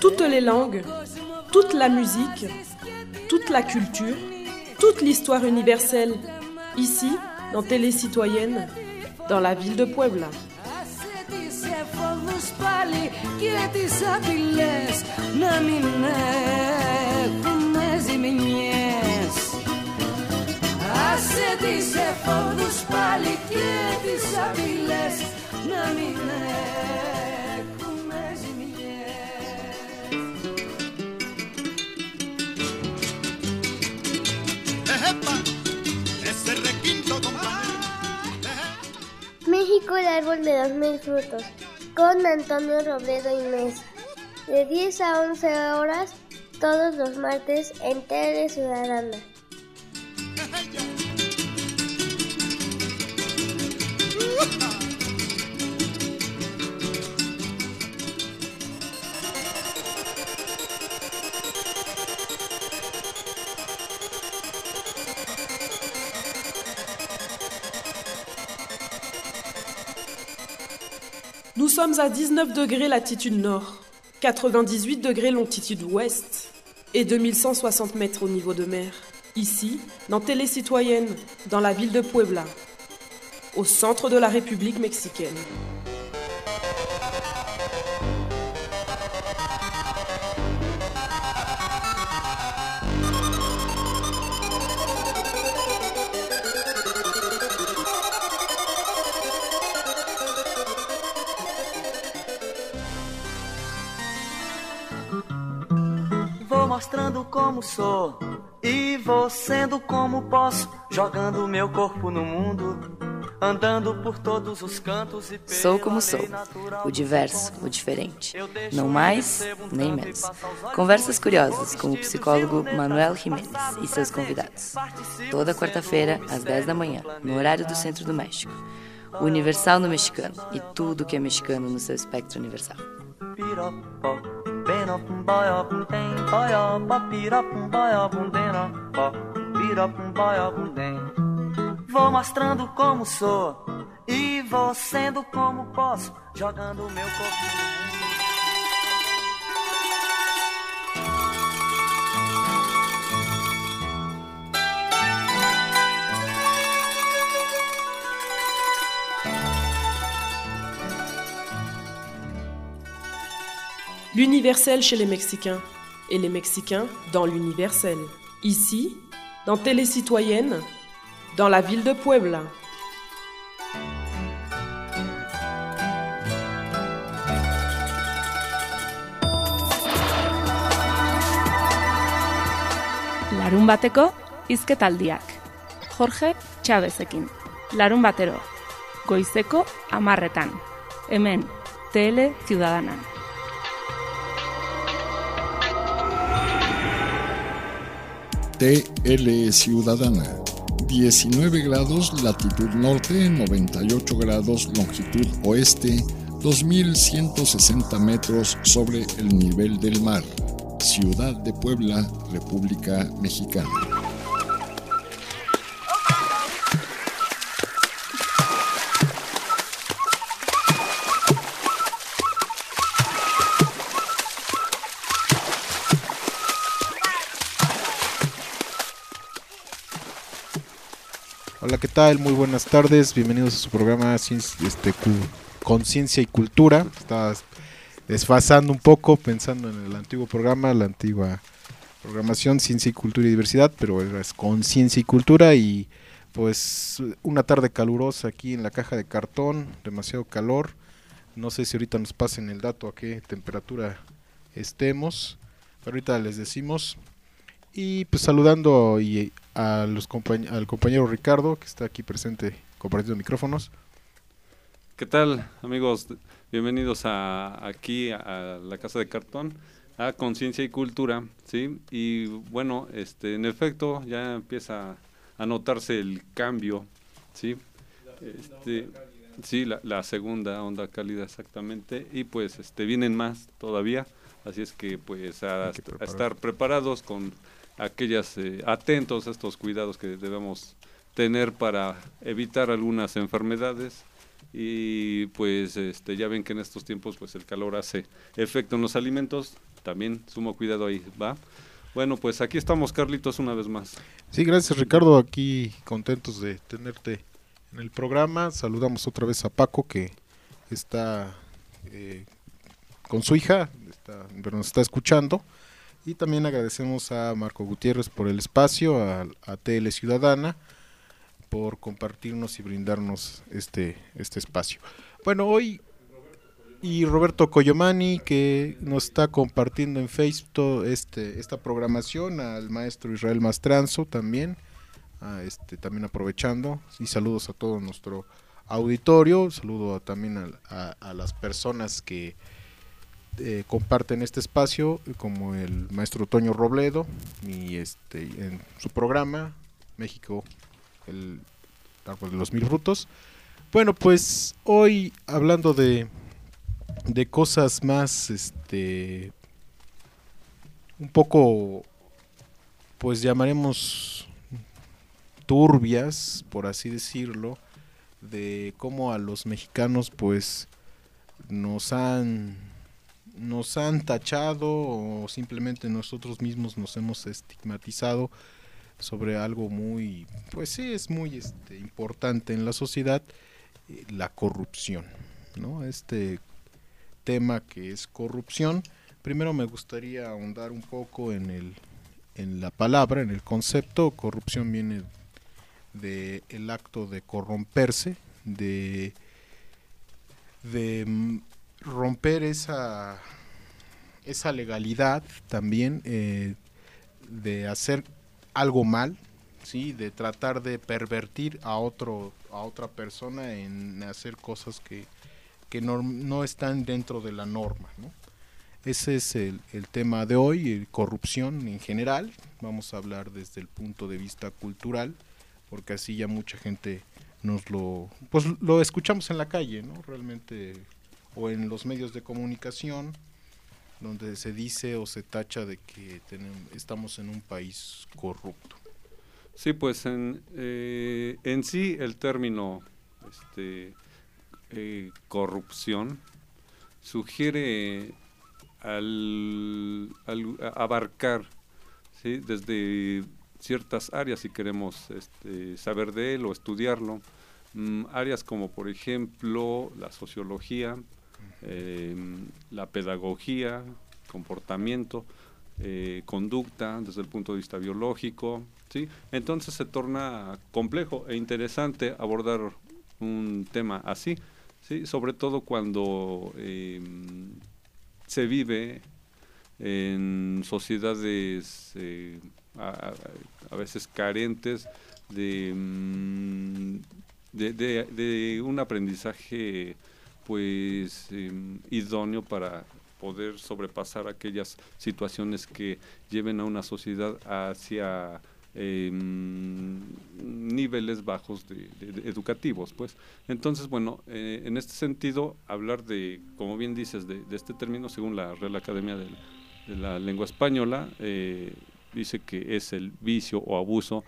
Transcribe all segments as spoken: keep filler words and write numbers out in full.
toutes les langues, toute la musique, toute la culture, toute l'histoire universelle, ici, dans Télé Citoyenne, dans la ville de Puebla. México, el árbol de los mil frutos, con Antonio Robledo y Mes, de diez a once horas, todos los martes en Tele Ciudadana. Nous sommes à dix-neuf degrés latitude nord, quatre-vingt-dix-huit degrés longitude ouest et deux mille cent soixante mètres au niveau de mer. Ici, dans Télé Citoyenne, dans la ville de Puebla, au centre de la République mexicaine. Mostrando como sou e vou sendo como posso, jogando meu corpo no mundo, andando por todos os cantos e Sou como sou, o diverso, o diferente, não mais nem menos. Conversas curiosas com o psicólogo Manuel Jiménez e seus convidados. Toda quarta-feira, às dez da manhã, no horário do Centro do México. O Universal no mexicano e tudo que é mexicano no seu espectro universal. Vou mostrando como sou e vou sendo como posso, jogando meu corpo no mundo. L'universel chez les Mexicains, et les Mexicains dans l'universel. Ici, dans Télé Citoyenne, dans la ville de Puebla. Larun bateko hizketaldiak. Jorge Chavezekin. Larun batero. Goizeko hamarretan. Hemen, Tele Ciudadana. T L Ciudadana, diecinueve grados latitud norte, noventa y ocho grados longitud oeste, dos mil ciento sesenta metros sobre el nivel del mar. Ciudad de Puebla, República Mexicana. Hola, ¿qué tal? Muy buenas tardes, bienvenidos a su programa este, Conciencia y Cultura. Está desfasando un poco, pensando en el antiguo programa, la antigua programación Ciencia y Cultura y Diversidad, pero ahora es Conciencia y Cultura y pues una tarde calurosa aquí en la caja de cartón, demasiado calor. No sé si ahorita nos pasen el dato a qué temperatura estemos, pero ahorita les decimos. Y pues saludando y a los compañ- al compañero Ricardo, que está aquí presente compartiendo micrófonos. ¿Qué tal, amigos? Bienvenidos a aquí a la Casa de Cartón, a Conciencia y Cultura, ¿sí? Y bueno, este, en efecto, ya empieza a notarse el cambio, ¿sí? Este, sí, la, la segunda onda cálida exactamente, y pues este vienen más todavía, así es que pues a, a estar preparados con aquellas eh, atentos a estos cuidados que debemos tener para evitar algunas enfermedades. Y pues este ya ven que en estos tiempos pues el calor hace efecto en los alimentos, también sumo cuidado ahí, ¿va? Bueno, pues aquí estamos, Carlitos, una vez más. Sí, gracias, Ricardo, aquí contentos de tenerte en el programa. Saludamos otra vez a Paco, que está eh, con su hija, está, pero nos está escuchando. Y también agradecemos a Marco Gutiérrez por el espacio, a, a T L Ciudadana, por compartirnos y brindarnos este, este espacio. Bueno, hoy, y Roberto Coyomani, que nos está compartiendo en Facebook este, esta programación, al maestro Israel Mastranzo también, a este, también aprovechando, y saludos a todo nuestro auditorio, saludo a, también a, a, a las personas que Eh, comparten este espacio, como el maestro Toño Robledo y este en su programa México, el árbol de los mil frutos. Bueno, pues hoy hablando de de cosas más este un poco, pues llamaremos turbias, por así decirlo, de cómo a los mexicanos pues nos han nos han tachado o simplemente nosotros mismos nos hemos estigmatizado sobre algo muy, pues sí, es muy este, importante en la sociedad, eh, la corrupción, ¿no? Este tema que es corrupción, primero me gustaría ahondar un poco en el en la palabra, en el concepto. Corrupción viene de el acto de corromperse, de de romper esa esa legalidad también, eh, de hacer algo mal, sí, de tratar de pervertir a otro a otra persona en hacer cosas que que no, no están dentro de la norma, ¿no? Ese es el, el tema de hoy, el corrupción en general. Vamos a hablar desde el punto de vista cultural, porque así ya mucha gente nos lo pues lo escuchamos en la calle, ¿no? Realmente, o en los medios de comunicación, donde se dice o se tacha de que tenemos, estamos en un país corrupto. Sí, pues en, eh, en sí el término este, eh, corrupción sugiere al, al abarcar, ¿sí?, desde ciertas áreas, si queremos este, saber de él o estudiarlo, mm, áreas como por ejemplo la sociología, eh, la pedagogía, comportamiento, eh, conducta desde el punto de vista biológico, ¿sí? Entonces se torna complejo e interesante abordar un tema así, ¿sí? Sobre todo cuando eh, se vive en sociedades eh, a, a veces carentes de, de, de, de un aprendizaje pues eh, idóneo para poder sobrepasar aquellas situaciones que lleven a una sociedad hacia eh, niveles bajos de, de, de educativos, pues. Entonces, bueno, eh, en este sentido, hablar de, como bien dices, de, de este término, según la Real Academia de, de la Lengua Española, eh, dice que es el vicio o abuso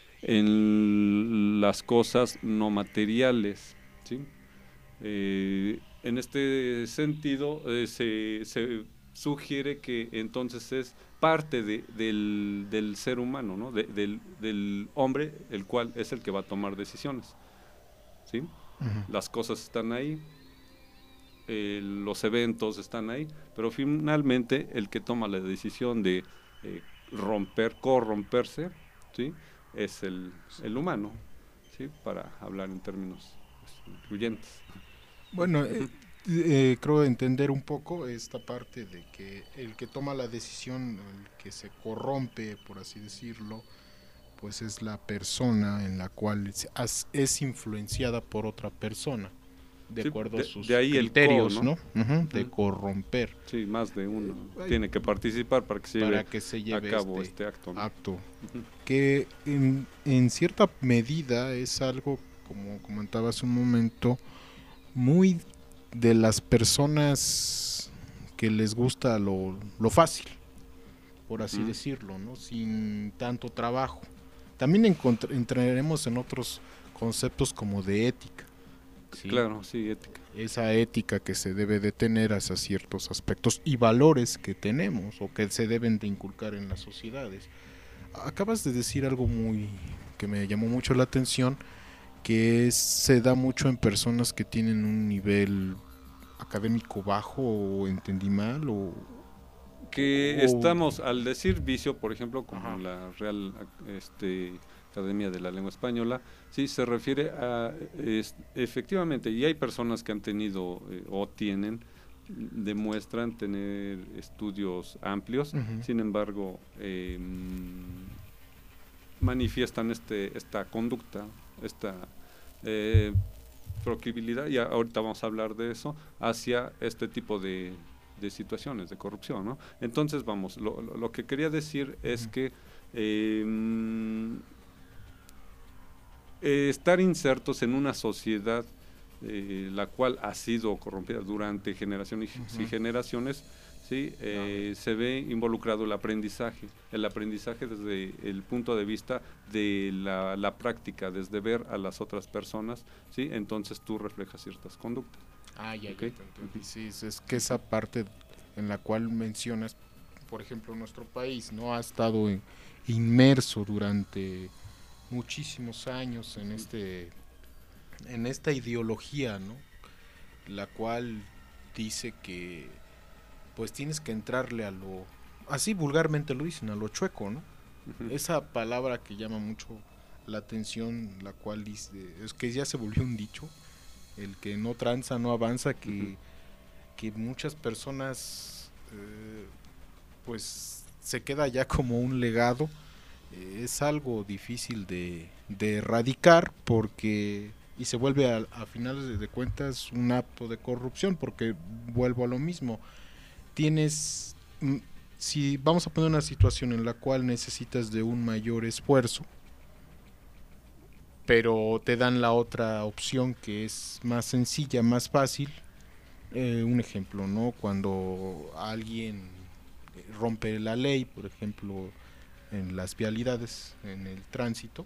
en las cosas no materiales, ¿sí? Eh, en este sentido eh, se, se sugiere que entonces es parte de, del, del ser humano, ¿no? De, del, del hombre, el cual es el que va a tomar decisiones, ¿sí? Uh-huh. Las cosas están ahí, eh, los eventos están ahí, pero finalmente el que toma la decisión de eh, romper, corromperse, ¿sí?, es el, el humano, ¿sí?, para hablar en términos pues, incluyentes. Bueno, eh, eh, creo entender un poco esta parte de que el que toma la decisión, el que se corrompe, por así decirlo, pues es la persona en la cual es, es influenciada por otra persona, de sí, acuerdo de, a sus de ahí criterios, el co, ¿no? ¿no? Uh-huh, de uh-huh. corromper. Sí, más de uno eh, tiene que participar para que se para lleve, que se lleve a cabo este, este acto, ¿no? acto uh-huh. Que en, en cierta medida es algo, como comentabas hace un momento, muy de las personas que les gusta lo, lo fácil, por así uh-huh. decirlo, ¿no? Sin tanto trabajo. También encontr- entraremos en otros conceptos como de ética, ¿sí? Claro, sí, ética. Esa ética que se debe de tener hacia ciertos aspectos y valores que tenemos o que se deben de inculcar en las sociedades. Acabas de decir algo muy que me llamó mucho la atención, que es, se da mucho en personas que tienen un nivel académico bajo, o entendí mal, o que o... estamos, al decir vicio, por ejemplo, como Ajá. la Real este, Academia de la Lengua Española, sí se refiere a, es, efectivamente, y hay personas que han tenido eh, o tienen, demuestran tener estudios amplios, Uh-huh. sin embargo, eh, manifiestan este esta conducta, esta eh, proclibilidad, y ahorita vamos a hablar de eso, hacia este tipo de, de situaciones de corrupción, ¿no? Entonces, vamos, lo, lo, lo que quería decir es que eh, eh, estar insertos en una sociedad eh, la cual ha sido corrompida durante generaciones y, uh-huh. y generaciones, ¿sí? Eh, no. Se ve involucrado el aprendizaje, el aprendizaje desde el punto de vista de la, la práctica, desde ver a las otras personas, ¿sí? Entonces tú reflejas ciertas conductas. Ah, ya, ¿okay? Ya te entendí. Sí, es que esa parte en la cual mencionas, por ejemplo, nuestro país no ha estado en, inmerso durante muchísimos años en este en esta ideología, ¿no? La cual dice que pues tienes que entrarle a lo, así vulgarmente lo dicen, a lo chueco, ¿no? Uh-huh. Esa palabra que llama mucho la atención, la cual dice, es que ya se volvió un dicho, el que no tranza no avanza, que, uh-huh. que muchas personas eh, pues se queda ya como un legado. Eh, es algo difícil de, de erradicar, porque y se vuelve a, a finales de, de cuentas un acto de corrupción, porque vuelvo a lo mismo. Tienes, si vamos a poner una situación en la cual necesitas de un mayor esfuerzo, pero te dan la otra opción que es más sencilla, más fácil, eh, un ejemplo, ¿no? Cuando alguien rompe la ley, por ejemplo, en las vialidades, en el tránsito,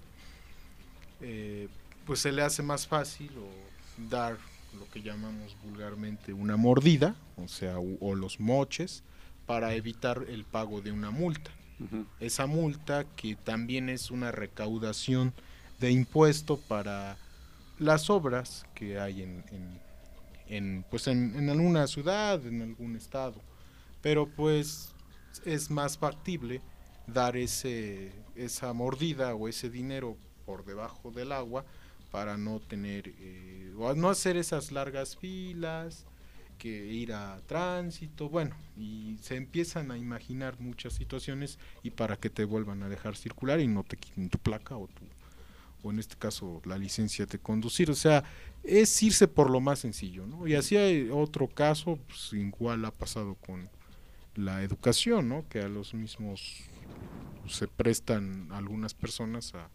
eh, pues se le hace más fácil o dar lo que llamamos vulgarmente una mordida, o sea, o, o los moches, para evitar el pago de una multa. Uh-huh. Esa multa que también es una recaudación de impuesto para las obras que hay en, en, en pues en, en alguna ciudad, en algún estado, pero pues es más factible dar ese esa mordida o ese dinero por debajo del agua, para no tener, eh, o no hacer esas largas filas, que ir a tránsito, bueno, y se empiezan a imaginar muchas situaciones, y para que te vuelvan a dejar circular y no te quiten tu placa o tu, o en este caso la licencia de conducir. O sea, es irse por lo más sencillo, ¿no? Y así hay otro caso, pues igual ha pasado con la educación, ¿no? Que a los mismos se prestan algunas personas a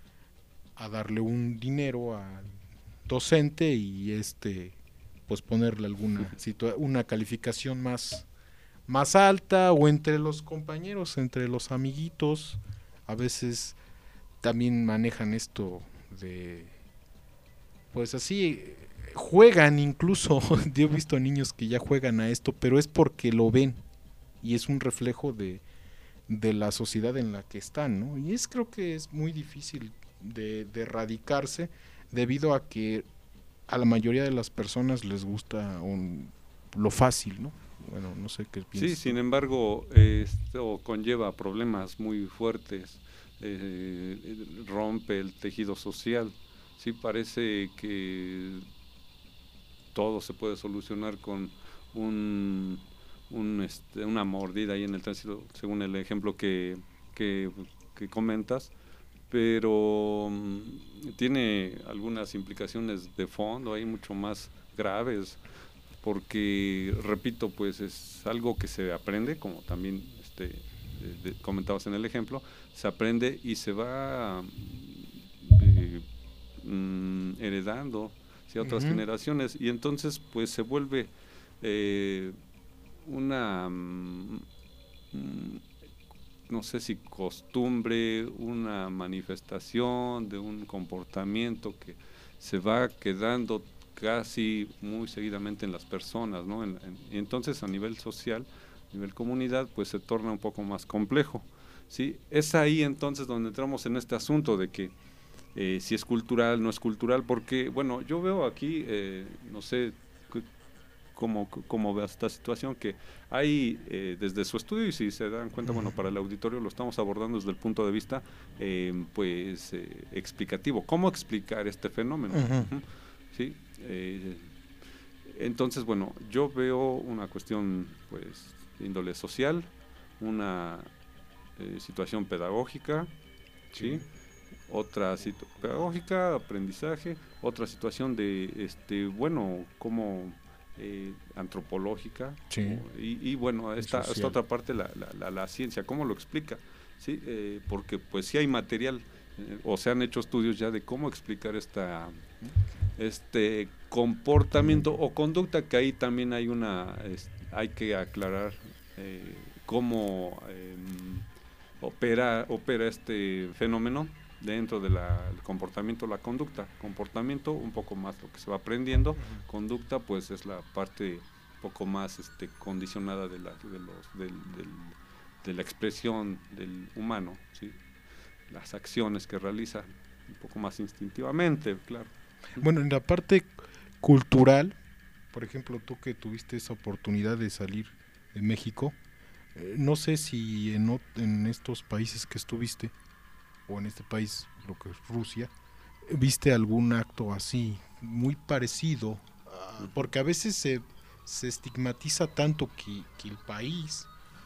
a darle un dinero al docente y este pues ponerle alguna situa- una calificación más más alta, o entre los compañeros, entre los amiguitos, a veces también manejan esto de pues así juegan incluso. Yo he visto niños que ya juegan a esto, pero es porque lo ven y es un reflejo de de la sociedad en la que están, ¿no? Y es creo que es muy difícil De, de erradicarse, debido a que a la mayoría de las personas les gusta un, lo fácil, ¿no? Bueno, no sé qué piensas. Sí, sin embargo, eh, esto conlleva problemas muy fuertes, eh, rompe el tejido social. Sí, parece que todo se puede solucionar con un, un este, una mordida ahí en el tránsito, según el ejemplo que, que, que comentas, pero um, tiene algunas implicaciones de fondo ahí mucho más graves, porque repito, pues es algo que se aprende, como también este de, de, comentabas en el ejemplo, se aprende y se va eh, mm, heredando hacia otras uh-huh. generaciones, y entonces pues se vuelve eh, una mm, no sé si costumbre, una manifestación de un comportamiento que se va quedando casi muy seguidamente en las personas, ¿no? En, en, y entonces a nivel social, a nivel comunidad, pues se torna un poco más complejo, ¿sí? Es ahí entonces donde entramos en este asunto de que eh, si es cultural, no es cultural, porque, bueno, yo veo aquí, eh, no sé cómo, cómo ve esta situación, que hay eh, desde su estudio, y si se dan cuenta, bueno, para el auditorio lo estamos abordando desde el punto de vista, eh, pues, eh, explicativo, cómo explicar este fenómeno, uh-huh. ¿Sí? Eh, entonces, bueno, yo veo una cuestión, pues, de índole social, una eh, situación pedagógica, ¿sí? Sí. Otra situación pedagógica, aprendizaje, otra situación de, este, bueno, como eh, antropológica, sí. o, y, y bueno, esta, esta otra parte, la, la, la, la ciencia, ¿cómo lo explica? ¿Sí? Eh, porque pues sí hay material, eh, o se han hecho estudios ya de cómo explicar esta este comportamiento o conducta, que ahí también hay una, es, hay que aclarar eh, cómo eh, opera, opera este fenómeno dentro del comportamiento, la conducta. Comportamiento un poco más lo que se va aprendiendo, uh-huh. Conducta pues es la parte un poco más este condicionada de la, de los, del, del, de la expresión del humano, ¿sí? Las acciones que realiza un poco más instintivamente, claro. Bueno, en la parte cultural, por ejemplo, tú que tuviste esa oportunidad de salir de México, eh, no sé si en, en estos países que estuviste, o en este país, lo que es Rusia, viste algún acto así, muy parecido, uh, porque a veces se, se estigmatiza tanto que, que el país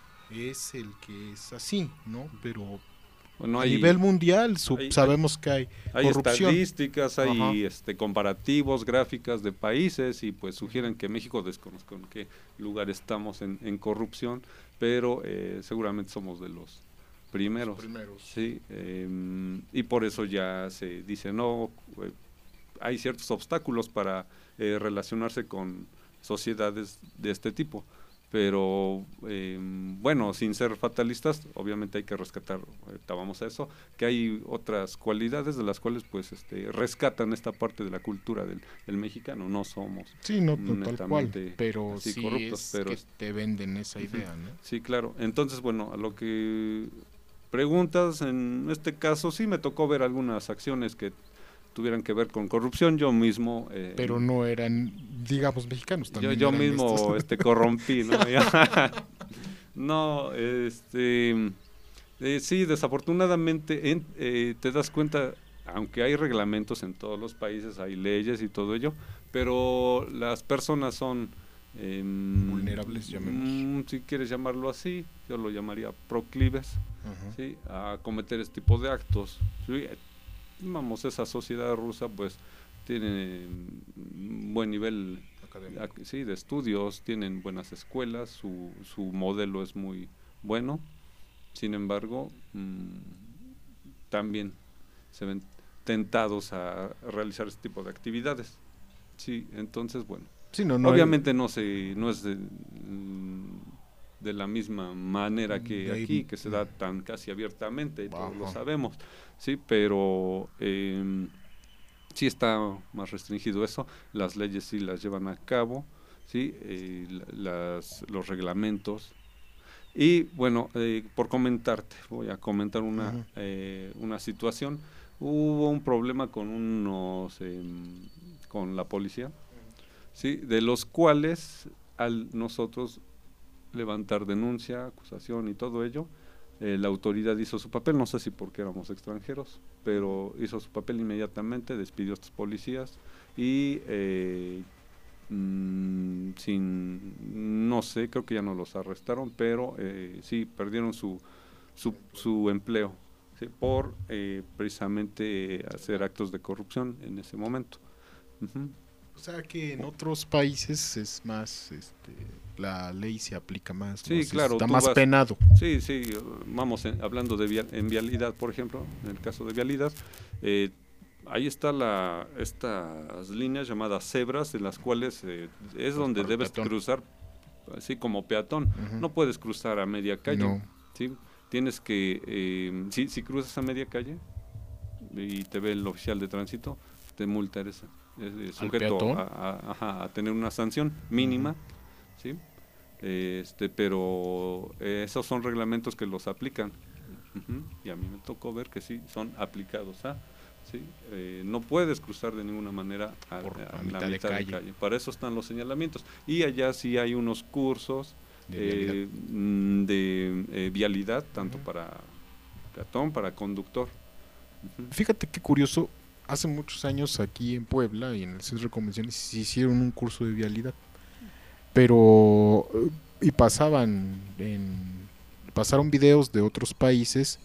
es el que es así, ¿no? Pero bueno, hay, a nivel mundial sub, hay, sabemos que hay, hay corrupción. Estadísticas, hay este, comparativos, gráficas de países, y pues sugieren que México, desconozco en qué lugar estamos en, en corrupción, pero eh, seguramente somos de los primeros, primeros. Sí, eh, y por eso ya se dice, no, eh, hay ciertos obstáculos para eh, relacionarse con sociedades de este tipo, pero eh, bueno, sin ser fatalistas, obviamente hay que rescatar, ahorita vamos a eso, que hay otras cualidades de las cuales pues este rescatan esta parte de la cultura del, del mexicano. No somos sí, no tal cual, pero sí corruptos, es pero que te venden esa idea, ¿no? Sí, claro. Entonces, bueno, a lo que preguntas, en este caso sí me tocó ver algunas acciones que tuvieran que ver con corrupción. Yo mismo eh, pero no eran, digamos, mexicanos también. Yo, yo eran mismo estos. este corrompí, ¿no? No, este eh, sí, desafortunadamente en, eh, te das cuenta, aunque hay reglamentos en todos los países, hay leyes y todo ello, pero las personas son eh, vulnerables, llamemos. Mm, si quieres llamarlo así, yo lo llamaría proclives, uh-huh. ¿Sí? A cometer este tipo de actos. ¿Sí? Vamos, esa sociedad rusa pues tiene un buen nivel académico, sí, de estudios, tienen buenas escuelas, su, su modelo es muy bueno, sin embargo mmm, también se ven tentados a realizar este tipo de actividades. Sí, entonces bueno, sí, no, no obviamente hay... no se no es de, de la misma manera que ahí, aquí, que se da tan casi abiertamente, ajá. Todos lo sabemos, sí, pero eh, sí está más restringido eso, las leyes sí las llevan a cabo, sí, eh, las, los reglamentos. Y bueno, eh, por comentarte, voy a comentar una, uh-huh. eh, una situación. Hubo un problema con unos, eh, con la policía, sí, de los cuales al nosotros levantar denuncia, acusación y todo ello, eh, la autoridad hizo su papel, no sé si porque éramos extranjeros, pero hizo su papel inmediatamente, despidió a estos policías y eh, mmm, sin, no sé, creo que ya no los arrestaron, pero eh, sí, perdieron su, su, su empleo, ¿sí? Por eh, precisamente hacer actos de corrupción en ese momento. Uh-huh. O sea que en otros países es más, este, la ley se aplica más, sí, más claro, está más vas, penado. Sí, sí, vamos en, hablando de vial, en vialidad, por ejemplo, en el caso de vialidad, eh, ahí está la estas líneas llamadas cebras, en las cuales eh, es pues donde debes peatón. cruzar, así como peatón. Uh-huh. No puedes cruzar a media calle, no. ¿Sí? Tienes que, eh, si, si cruzas a media calle y te ve el oficial de tránsito, te multa esa. eh, sujeto a, a, a, a tener una sanción mínima, uh-huh. ¿sí? Este, pero eh, esos son reglamentos que los aplican, uh-huh. y a mí me tocó ver que sí son aplicados a, ¿sí? Eh, no puedes cruzar de ninguna manera a, Por a, a mitad la de mitad calle. de calle. Para eso están los señalamientos. Y allá sí hay unos cursos de vialidad, eh, de, eh, vialidad tanto uh-huh. para peatón, para conductor. Uh-huh. Fíjate qué curioso, hace muchos años aquí en Puebla y en el Centro de Convenciones se hicieron un curso de vialidad, pero y pasaban en, pasaron videos de otros países,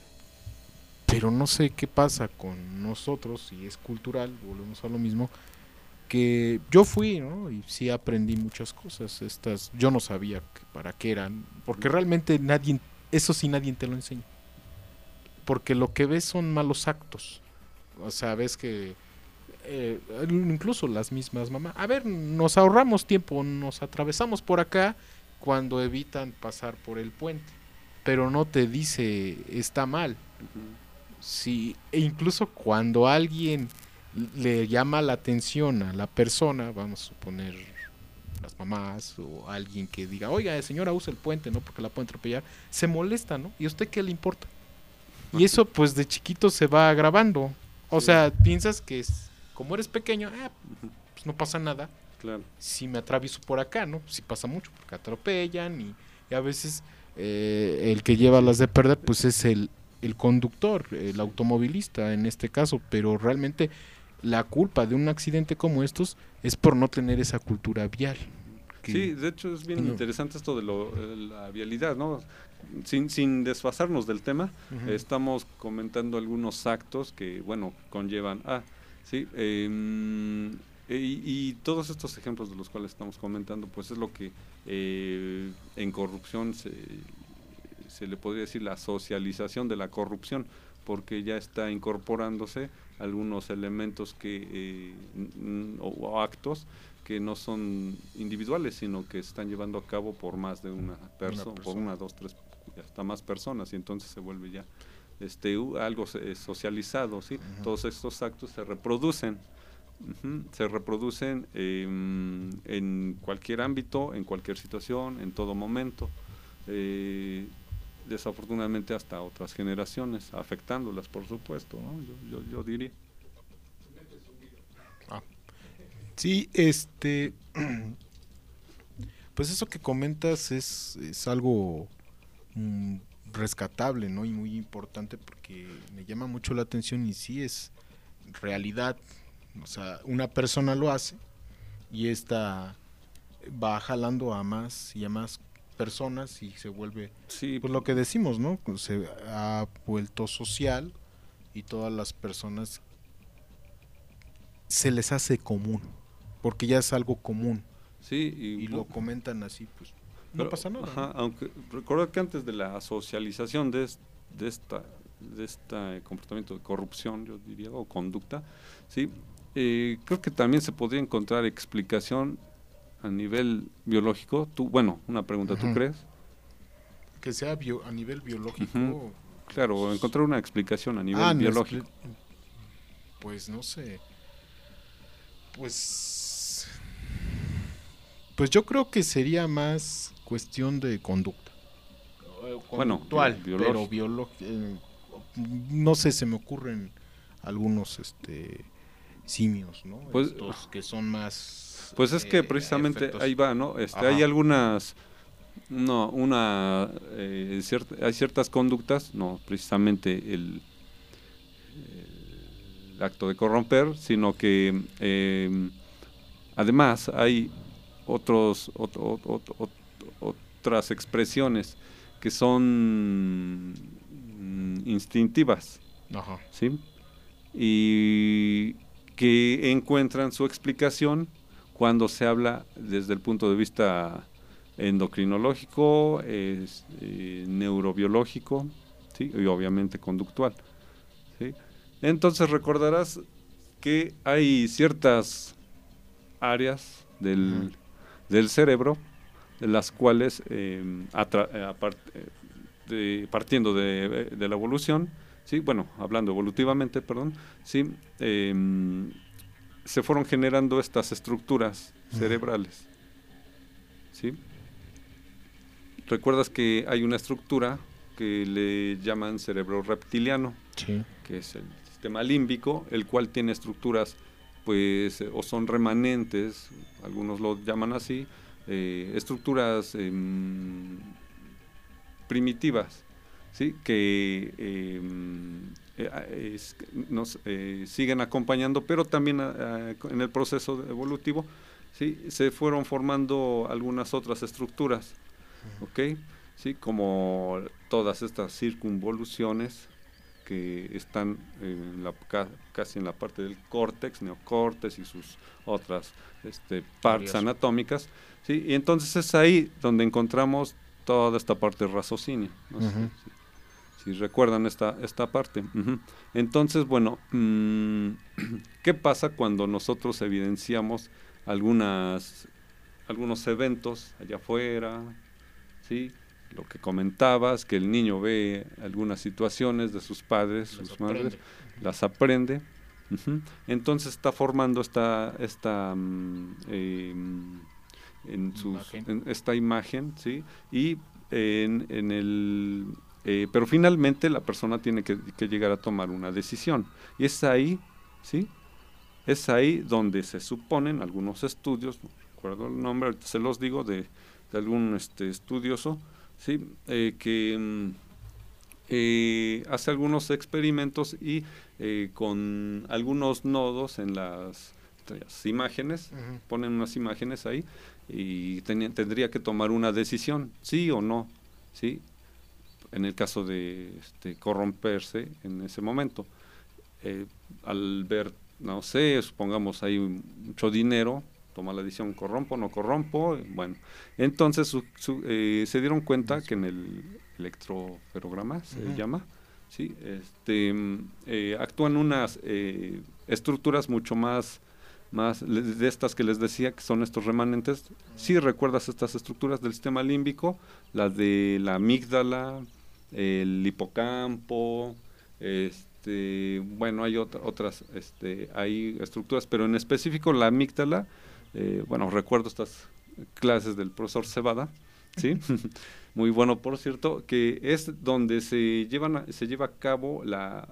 pero no sé qué pasa con nosotros, y es cultural, volvemos a lo mismo, que yo fui, ¿no? Y sí aprendí muchas cosas, estas, yo no sabía que para qué eran, porque realmente nadie, eso sí nadie te lo enseña, porque lo que ves son malos actos, o sea, ves que eh, incluso las mismas mamás, a ver, nos ahorramos tiempo, nos atravesamos por acá cuando evitan pasar por el puente, pero no te dice está mal. Uh-huh. Sí, e incluso cuando alguien le llama la atención a la persona, vamos a suponer las mamás o alguien que diga, oiga, señora, usa el puente, ¿no? Porque la pueden atropellar, se molesta, ¿no? ¿Y a usted qué le importa? Y eso pues de chiquito se va agravando. O sí. sea, piensas que es, como eres pequeño, ah, pues no pasa nada. Claro. Si me atravieso por acá, ¿no? Sí pasa mucho, porque atropellan y, y a veces eh, el que lleva las de perder pues es el, el conductor, el automovilista en este caso, pero realmente la culpa de un accidente como estos es por no tener esa cultura vial. Que, sí, de hecho es bien no. interesante esto de lo, la vialidad, ¿no? Sin, sin desfasarnos del tema, uh-huh. eh, estamos comentando algunos actos que, bueno, conllevan a, sí, eh, y, y todos estos ejemplos de los cuales estamos comentando, pues es lo que eh, en corrupción se, se le podría decir la socialización de la corrupción, porque ya está incorporándose algunos elementos que eh, n- o, o actos que no son individuales, sino que se están llevando a cabo por más de una persona, una por una, dos, tres, hasta más personas, y entonces se vuelve ya este uh, algo eh, socializado, ¿sí? Uh-huh. Todos estos actos se reproducen, uh-huh, se reproducen eh, en cualquier ámbito, en cualquier situación, en todo momento, eh, desafortunadamente hasta otras generaciones, afectándolas, por supuesto, ¿no? yo, yo, yo diría. Ah. Sí, este, pues eso que comentas es, es algo mm, rescatable, ¿no? Y muy importante, porque me llama mucho la atención y sí es realidad. O sea, una persona lo hace y esta va jalando a más y a más personas y se vuelve, sí, pues lo que decimos, ¿no? Se ha vuelto social y todas las personas se les hace común, porque ya es algo común. Sí, y, y lo comentan así, pues pero, no pasa nada. Ajá, ¿no? Aunque recuerdo que antes de la socialización de, es, de esta de este comportamiento de corrupción, yo diría, o conducta, sí, eh, creo que también se podría encontrar explicación a nivel biológico. Tú, bueno, una pregunta, ¿tú uh-huh. crees? Que sea bio, a nivel biológico. Uh-huh. Claro, pues, encontrar una explicación a nivel ah, biológico. No, pues no sé. Pues pues yo creo que sería más cuestión de conducta. Bueno, conductual, biológico. Pero biológico, eh, no sé, se me ocurren algunos este simios, ¿no? Pues, Estos que son más pues es eh, que precisamente efectos. Ahí va, ¿no? Este, hay algunas no, una eh, cierta, hay ciertas conductas, no precisamente el, el acto de corromper, sino que eh, además hay otros otro, otro, otro, otras expresiones que son mm, instintivas, ajá. ¿sí? Y que encuentran su explicación cuando se habla desde el punto de vista endocrinológico, eh, eh, neurobiológico, ¿sí? Y obviamente conductual, ¿sí? Entonces recordarás que hay ciertas áreas del, uh-huh. del cerebro, de las cuales, eh, atra- eh, apart- eh, de, partiendo de, de la evolución, sí, bueno, hablando evolutivamente, perdón, sí, eh, se fueron generando estas estructuras cerebrales, ¿sí? Recuerdas que hay una estructura que le llaman cerebro reptiliano, sí, que es el sistema límbico, el cual tiene estructuras, pues, o son remanentes, algunos lo llaman así, eh, estructuras eh, primitivas, ¿sí? Que eh, eh, es, nos eh, siguen acompañando, pero también eh, en el proceso evolutivo, ¿sí? Se fueron formando algunas otras estructuras, ¿ok? Sí, como todas estas circunvoluciones que están en la, ca, casi en la parte del córtex, neocórtex y sus otras este, partes anatómicas, ¿sí? Y entonces es ahí donde encontramos toda esta parte raciocinio, ¿no? Uh-huh. si, si recuerdan esta, esta parte. Uh-huh. Entonces, bueno, mmm, ¿qué pasa cuando nosotros evidenciamos algunas, algunos eventos allá afuera, ¿sí? Lo que comentabas, que el niño ve algunas situaciones de sus padres, las sus aprende. madres, las aprende. Uh-huh. Entonces está formando esta, esta, um, eh, en sus, imagen. En esta imagen, ¿sí? Y eh, en, en el, eh, pero finalmente la persona tiene que, que llegar a tomar una decisión. Y es ahí, ¿sí? Es ahí donde se suponen algunos estudios, no recuerdo el nombre, ahorita se los digo, de, de algún este, estudioso, sí, eh, que eh, hace algunos experimentos y eh, con algunos nodos en las, las imágenes, uh-huh. ponen unas imágenes ahí y ten, tendría que tomar una decisión, sí o no, sí, en el caso de este, corromperse en ese momento, eh, al ver, no sé, supongamos hay mucho dinero, toma la decisión, corrompo, no corrompo, bueno, entonces su, su, eh, se dieron cuenta que en el electroferograma se uh-huh. llama, sí, este, eh, actúan unas eh, estructuras mucho más, más de estas que les decía que son estos remanentes. Sí, recuerdas estas estructuras del sistema límbico, las de la amígdala, el hipocampo, este, bueno, hay otra, otras, este, hay estructuras, pero en específico la amígdala. Eh, bueno, recuerdo estas clases del profesor Cebada, ¿sí? Muy bueno, por cierto, que es donde se llevan se lleva a cabo la,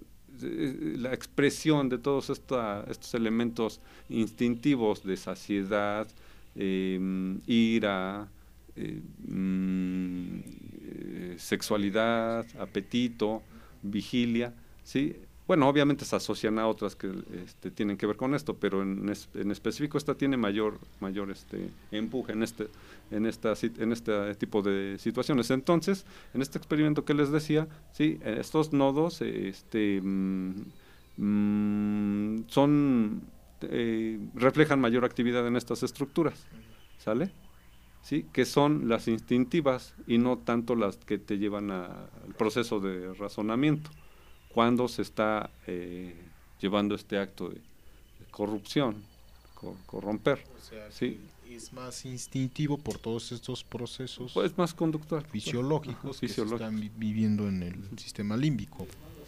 la expresión de todos esta, estos elementos instintivos de saciedad, eh, ira, eh, mm, eh, sexualidad, apetito, vigilia, ¿sí? Bueno, obviamente se asocian a otras que este, tienen que ver con esto, pero en, es, en específico esta tiene mayor mayor este empuje en este en esta en este tipo de situaciones. Entonces, en este experimento que les decía, sí, estos nodos este mm, mm, son eh, reflejan mayor actividad en estas estructuras, ¿sale? Sí, que son las instintivas y no tanto las que te llevan a, al proceso de razonamiento, cuando se está eh, llevando este acto de, de corrupción, cor, corromper. O sea, ¿sí? Es más instintivo por todos estos procesos, pues más conductual, fisiológicos, ajá, que fisiológico. se están vi viviendo en el sistema límbico.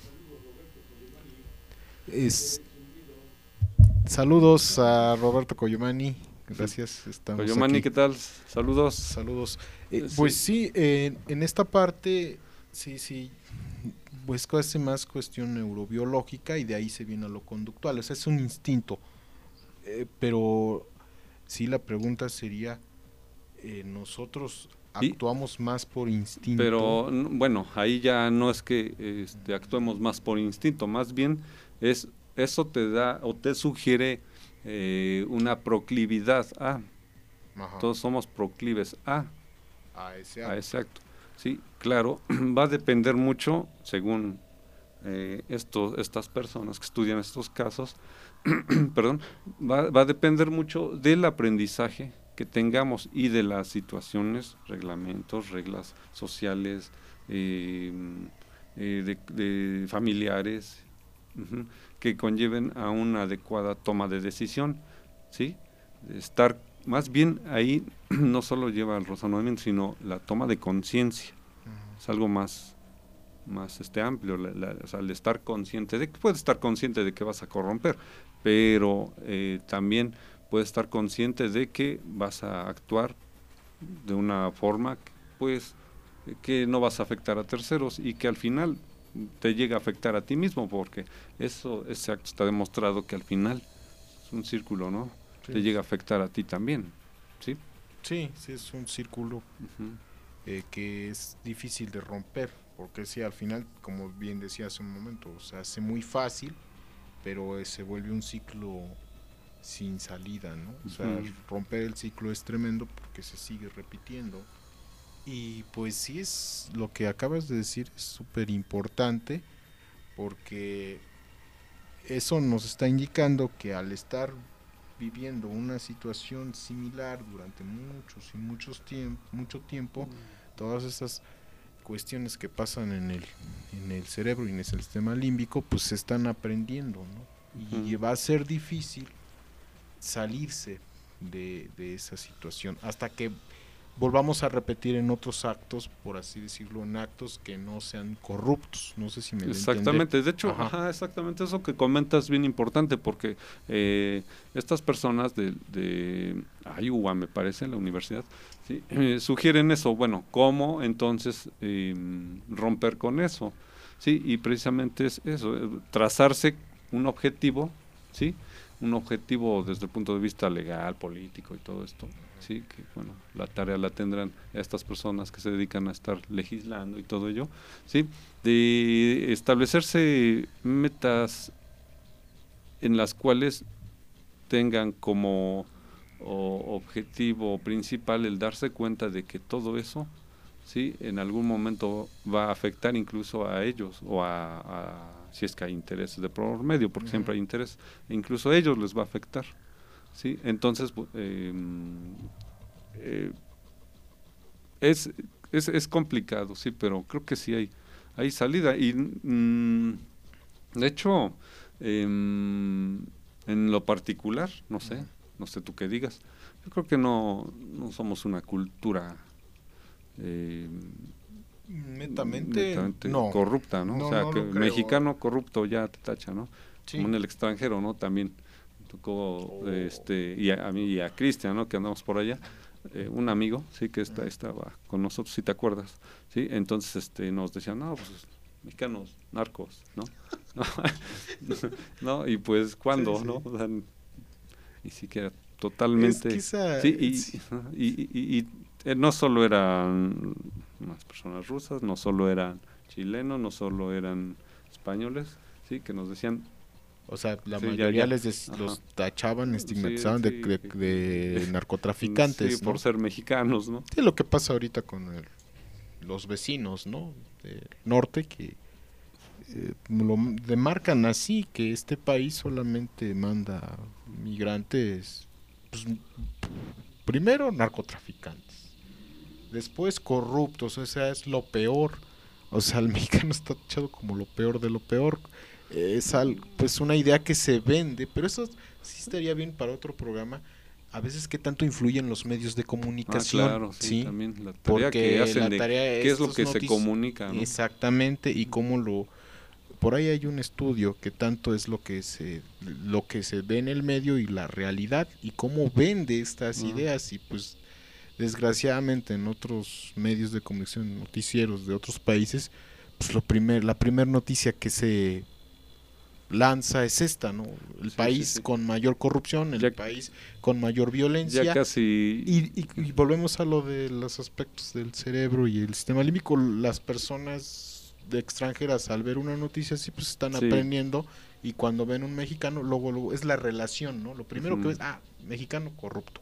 Es, saludos a Roberto Coyomani. Gracias. Estamos Coyomani, aquí. ¿qué tal? Saludos. Saludos. Eh, sí. Pues sí, eh, en esta parte, sí, sí, pues casi más cuestión neurobiológica y de ahí se viene a lo conductual. O sea, es un instinto. Eh, pero sí, la pregunta sería, eh, ¿nosotros actuamos ¿Sí? más por instinto? Pero, bueno, ahí ya no es que este, actuemos más por instinto, más bien es eso te da o te sugiere eh, una proclividad a. Ajá. Todos somos proclives a. A ese acto. A ese acto. Sí, claro, va a depender mucho, según eh, estos, estas personas que estudian estos casos, perdón, va, va a depender mucho del aprendizaje que tengamos y de las situaciones, reglamentos, reglas sociales, eh, eh, de, de familiares, uh-huh, que conlleven a una adecuada toma de decisión, ¿sí? Estar más bien ahí no solo lleva el razonamiento, sino la toma de conciencia. Uh-huh. Es algo más, más este amplio, la, la, o sea, el estar consciente de que puedes estar consciente de que vas a corromper, pero eh, también puedes estar consciente de que vas a actuar de una forma pues que no vas a afectar a terceros y que al final te llega a afectar a ti mismo, porque eso ese acto está demostrado que al final es un círculo, ¿no? Sí. Te llega a afectar a ti también, ¿sí? Sí, sí, es un círculo uh-huh. eh, que es difícil de romper, porque sí, al final, como bien decía hace un momento, o sea, hace muy fácil, pero eh, se vuelve un ciclo sin salida, ¿no? O sea, uh-huh. romper el ciclo es tremendo porque se sigue repitiendo. Y pues sí, es lo que acabas de decir, es súper importante, porque eso nos está indicando que al estar viviendo una situación similar durante muchos y muchos tiemp- mucho tiempo, uh-huh. todas esas cuestiones que pasan en el en el cerebro y en el sistema límbico, pues se están aprendiendo, ¿no? Uh-huh. Y va a ser difícil salirse de, de esa situación hasta que volvamos a repetir en otros actos, por así decirlo, en actos que no sean corruptos. No sé si me exactamente, entiende. De hecho, ajá. Ajá, exactamente eso que comentas es bien importante, porque eh, estas personas de, de Iowa, me parece, la universidad, ¿sí? eh, sugieren eso, bueno, cómo entonces eh, romper con eso, sí, y precisamente es eso, eh, trazarse un objetivo, sí, un objetivo desde el punto de vista legal, político y todo esto, sí, que bueno, la tarea la tendrán estas personas que se dedican a estar legislando y todo ello, sí, de establecerse metas en las cuales tengan como o, objetivo principal el darse cuenta de que todo eso, sí, en algún momento va a afectar incluso a ellos o a, a si es que hay intereses de por medio, porque uh-huh. siempre hay interés, e incluso a ellos les va a afectar, ¿sí? Entonces, eh, eh, es, es es complicado, sí, pero creo que sí hay, hay salida, y mm, de hecho, eh, en lo particular, no sé, uh-huh. no sé tú qué digas, yo creo que no, no somos una cultura eh, Netamente, netamente no. corrupta, ¿no? no o sea, no que mexicano corrupto ya te tacha, ¿no? Sí. Como en el extranjero, ¿no? También tocó, oh. este, y a, a mí y a Cristian, ¿no? Que andamos por allá, eh, un amigo, sí, que está, estaba con nosotros, si te acuerdas, sí, entonces este nos decían, no, pues mexicanos, narcos, ¿no? no, y pues, ¿cuándo, sí, sí. no? O sea, y siquiera totalmente, es esa, sí, y, sí. y, y, y, y eh, no solo eran unas personas rusas, no solo eran chilenos, no solo eran españoles, sí, que nos decían, o sea, la sí, mayoría ya, ya. les des, los tachaban, estigmatizaban sí, sí, de, de, de, de narcotraficantes, sí, por ¿no? ser mexicanos, ¿no? Sí, lo que pasa ahorita con el, los vecinos, ¿no? Del norte, que eh, lo demarcan así, que este país solamente manda migrantes, pues, primero narcotraficantes, después corruptos, o sea, es lo peor, o sea, el mexicano está tachado como lo peor de lo peor, eh, es al, pues una idea que se vende, pero eso sí estaría bien para otro programa, a veces qué tanto influyen los medios de comunicación, ah, claro, sí, ¿sí? También la tarea porque que hacen la de tarea qué es lo que notic- se comunica, ¿no? Exactamente, y cómo lo, por ahí hay un estudio que tanto es lo que se, lo que se ve en el medio y la realidad, y cómo vende estas uh-huh. ideas, y pues desgraciadamente en otros medios de comunicación, noticieros de otros países, pues lo primer, la primera noticia que se lanza es esta, ¿no? El sí, país sí, sí. con mayor corrupción, el ya, país con mayor violencia, ya casi y, y, y volvemos a lo de los aspectos del cerebro y el sistema límbico. Las personas de extranjeras al ver una noticia así pues están sí. aprendiendo, y cuando ven un mexicano, luego, luego es la relación, ¿no? Lo primero uh-huh. que ves, ah, mexicano corrupto.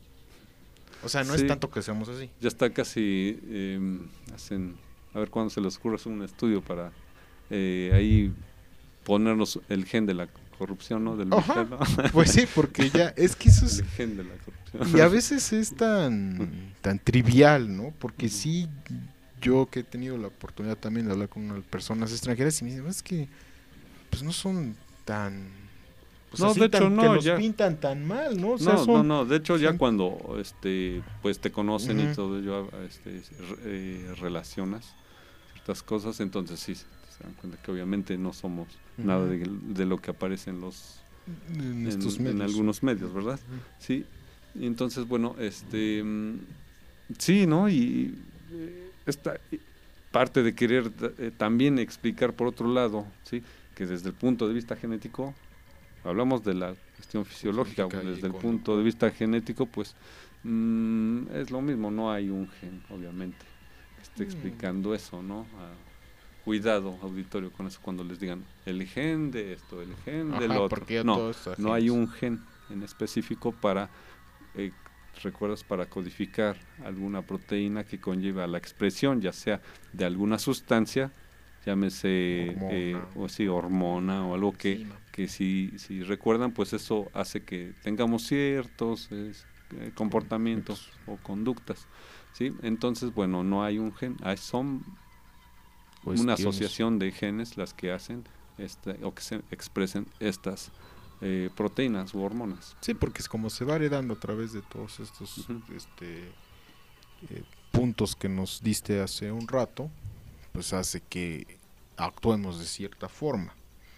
O sea, no sí, es tanto que seamos así. Ya está casi, eh, hacen, a ver cuándo se les ocurre hacer un estudio para eh, ahí ponernos el gen de la corrupción, ¿no? Del mexicano. Pues sí, porque ya, es que eso es... El gen de la corrupción. Y a veces es tan, tan trivial, ¿no? Porque sí, yo que he tenido la oportunidad también de hablar con personas extranjeras y me dicen, es que pues no son tan... Pues no, de hecho tan, no, que los ya pintan tan mal, ¿no? O sea, no, son, no, no, de hecho ya son... cuando este pues te conocen uh-huh. y todo ello, este, eh, relacionas ciertas cosas, entonces sí, se dan cuenta que obviamente no somos uh-huh. nada de, de lo que aparece en los en, en, medios. en algunos medios, ¿verdad? Uh-huh. Sí, y entonces bueno, este sí, ¿no? Y esta parte de querer eh, también explicar por otro lado, sí, que desde el punto de vista genético, hablamos de la cuestión fisiológica, bueno, desde el punto de vista genético, pues mmm, es lo mismo, no hay un gen, obviamente, que esté explicando mm. eso, ¿no? Ah, cuidado, auditorio, con eso cuando les digan el gen de esto, el gen Ajá, del otro. No, no hay un gen en específico para, eh, recuerdas, para codificar alguna proteína que conlleva la expresión, ya sea de alguna sustancia, llámese hormona, eh, o sí, hormona o algo que, que si, si recuerdan, pues eso hace que tengamos ciertos eh, comportamientos o conductas, ¿sí? Entonces, bueno, no hay un gen, hay, son pues una asociación de genes las que hacen este, o que se expresen estas eh, proteínas u hormonas. Sí, porque es como se va heredando a través de todos estos uh-huh. este, eh, puntos que nos diste hace un rato, pues hace que actuemos de cierta forma.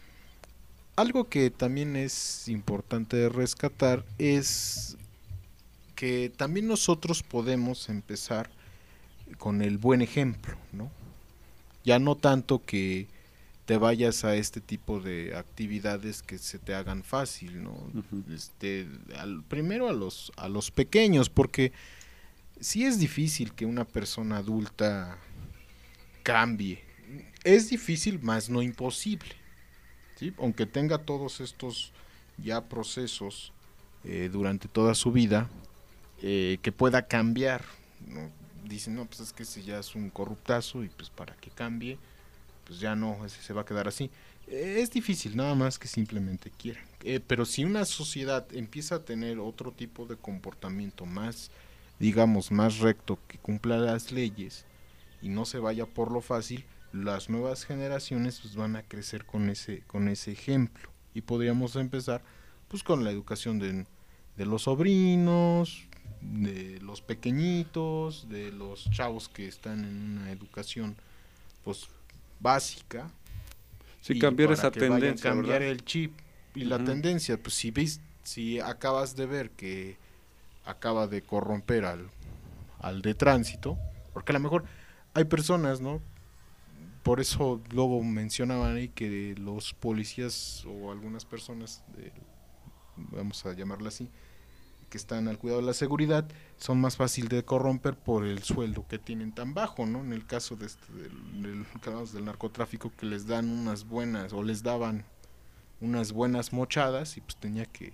Algo que también es importante rescatar es que también nosotros podemos empezar con el buen ejemplo, ¿no? Ya no tanto que te vayas a este tipo de actividades que se te hagan fácil, ¿no? Uh-huh. Este, al, primero a los a los pequeños, porque sí es difícil que una persona adulta cambie. Es difícil, más no imposible, ¿sí? Aunque tenga todos estos ya procesos eh, durante toda su vida, eh, que pueda cambiar, ¿no? Dicen, no, pues es que ese ya es un corruptazo y pues para que cambie, pues ya no, ese se va a quedar así. Eh, es difícil, nada más que simplemente quieran. Eh, pero si una sociedad empieza a tener otro tipo de comportamiento más, digamos, más recto, que cumpla las leyes y no se vaya por lo fácil, las nuevas generaciones pues van a crecer con ese con ese ejemplo, y podríamos empezar pues con la educación de, de los sobrinos, de los pequeñitos, de los chavos que están en una educación pues básica. Sí, cambiar esa tendencia, cambiar ¿verdad? El chip y uh-huh. la tendencia, pues si ves, si acabas de ver que acaba de corromper al al de tránsito, porque a lo mejor hay personas, ¿no? Por eso luego mencionaban ahí que los policías o algunas personas, de, vamos a llamarla así, que están al cuidado de la seguridad, son más fácil de corromper por el sueldo que tienen tan bajo, ¿no? En el caso de este, del, del, del narcotráfico, que les dan unas buenas, o les daban unas buenas mochadas, y pues tenía que,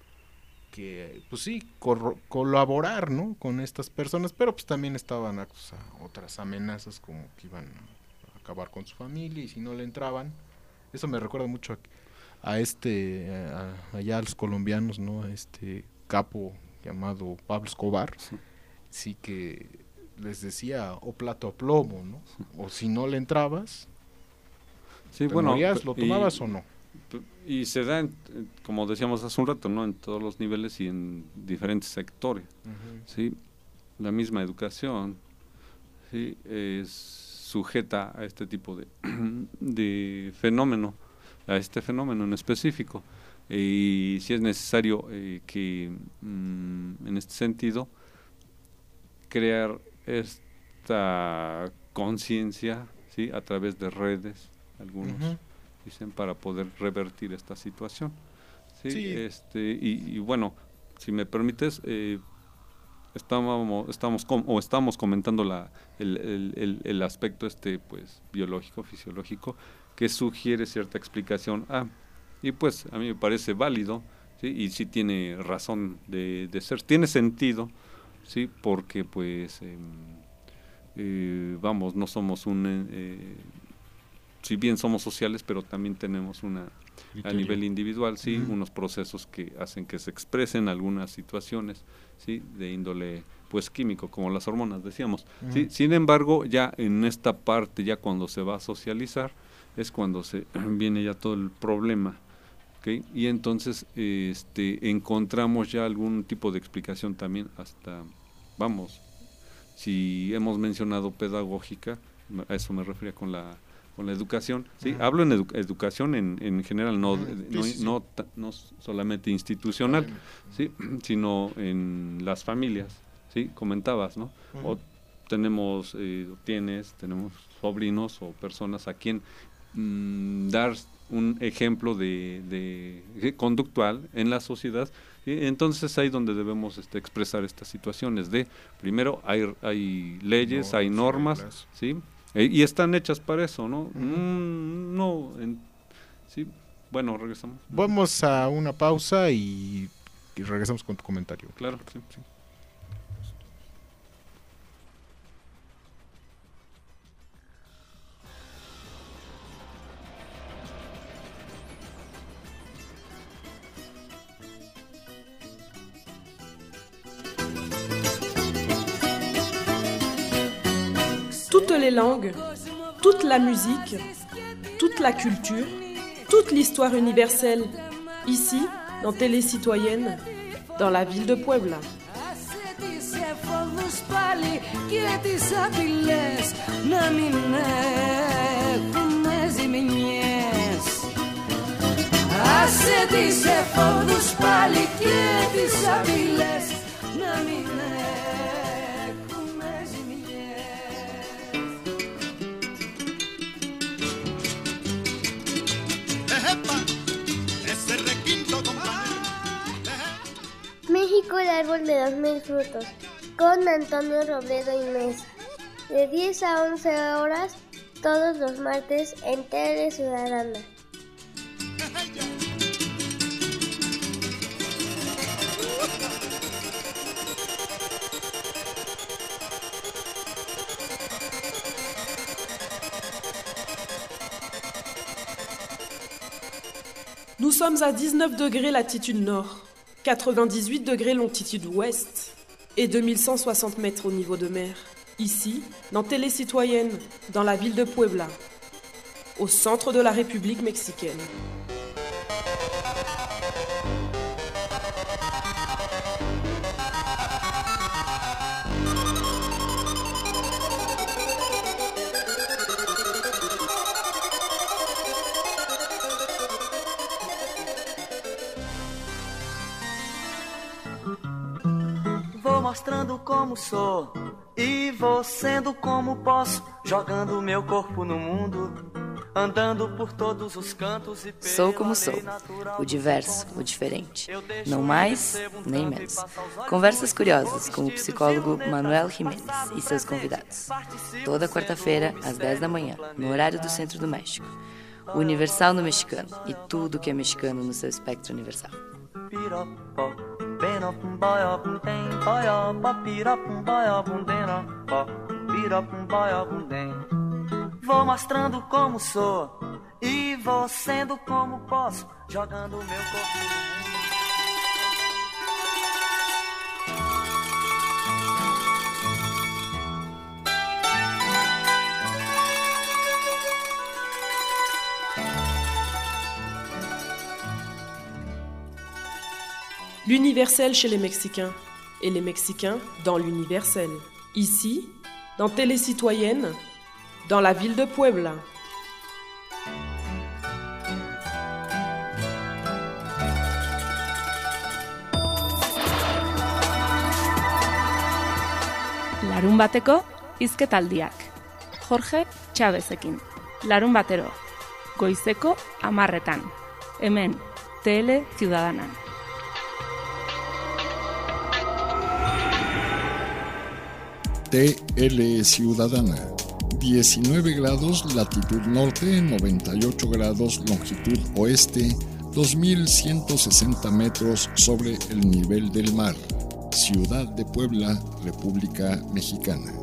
que pues sí, corro, colaborar, ¿no? Con estas personas, pero pues también estaban a, pues, a otras amenazas, como que iban a acabar con su familia, y si no le entraban, eso me recuerda mucho a, a este, a, allá a los colombianos, ¿no? Este capo llamado Pablo Escobar, sí, sí, que les decía o plato o plomo, ¿no? O si no le entrabas, sí, bueno, morías, ¿lo tomabas y, o no? Y se da, en, como decíamos hace un rato, ¿no? En todos los niveles y en diferentes sectores, uh-huh. ¿sí? La misma educación, ¿sí? Es sujeta a este tipo de, de fenómeno, a este fenómeno en específico, y si es necesario eh, que mm, en este sentido crear esta conciencia, ¿sí? A través de redes, algunos uh-huh. dicen, para poder revertir esta situación, ¿sí? Sí. Este, y, y bueno, si me permites, eh, Estábamos, estamos com, o estamos comentando la, el, el, el, el aspecto este pues biológico, fisiológico, que sugiere cierta explicación. Ah, y pues a mí me parece válido, ¿sí? Y sí tiene razón de, de ser, tiene sentido, sí, porque pues eh, eh, vamos, no somos un, eh, si bien somos sociales, pero también tenemos una a nivel individual, sí, uh-huh. unos procesos que hacen que se expresen algunas situaciones, sí, de índole pues químico, como las hormonas decíamos, uh-huh. sí. Sin embargo, ya en esta parte, ya cuando se va a socializar, es cuando se viene ya todo el problema, ¿okay? Y entonces este encontramos ya algún tipo de explicación también, hasta, vamos, si hemos mencionado pedagógica, a eso me refería con la con la educación, ¿sí? Uh-huh. Hablo en edu- educación en, en general, no, uh-huh. no, sí, sí. no, no, no solamente institucional, uh-huh. ¿sí? Sino en las familias, ¿sí? Comentabas, ¿no? Uh-huh. O tenemos, eh, tienes, tenemos sobrinos o personas a quien mmm, dar un ejemplo de, de, de conductual en la sociedad. Y entonces ahí donde debemos este, expresar estas situaciones de, primero hay, hay leyes, no, hay normas, reglas. ¿Sí? E, y están hechas para eso, ¿no? Uh-huh. Mm, no, en, sí, bueno, regresamos. Vamos a una pausa y, y regresamos con tu comentario. Claro, sí, sí. Toutes les langues, toute la musique, toute la culture, toute l'histoire universelle, ici, dans Télé Citoyenne, dans la ville de Puebla. México, el árbol de los mil frutos, con Antonio Robledo y Mesa, de diez a once horas, todos los martes en Tele Ciudadana. Nous sommes à dix-neuf degrés latitude nord, quatre-vingt-dix-huit degrés longitude ouest et deux mille cent soixante mètres au niveau de mer. Ici, dans Télé Citoyenne, dans la ville de Puebla, au centre de la République mexicaine. Mostrando como sou e vou sendo como posso, jogando meu corpo no mundo, andando por todos os cantos e Sou como sou, o diverso, o diferente, não mais nem menos. Conversas curiosas com o psicólogo Manuel Jiménez e seus convidados. Toda quarta-feira, às dez da manhã, no horário do Centro do México. O Universal no mexicano e tudo que é mexicano no seu espectro universal. Vou mostrando como sou e vou sendo como posso, jogando meu corpo no mundo. L'universel chez les Mexicains, et les Mexicains dans l'universel. Ici, dans Télé Citoyenne, dans la ville de Puebla. Larun bateko hizketaldiak. Jorge Chavezekin. Larun batero. Goizeko amarretan. Hemen, Tele Ciudadana. T L Ciudadana, diecinueve grados latitud norte, noventa y ocho grados longitud oeste, dos mil ciento sesenta metros sobre el nivel del mar. Ciudad de Puebla, República Mexicana.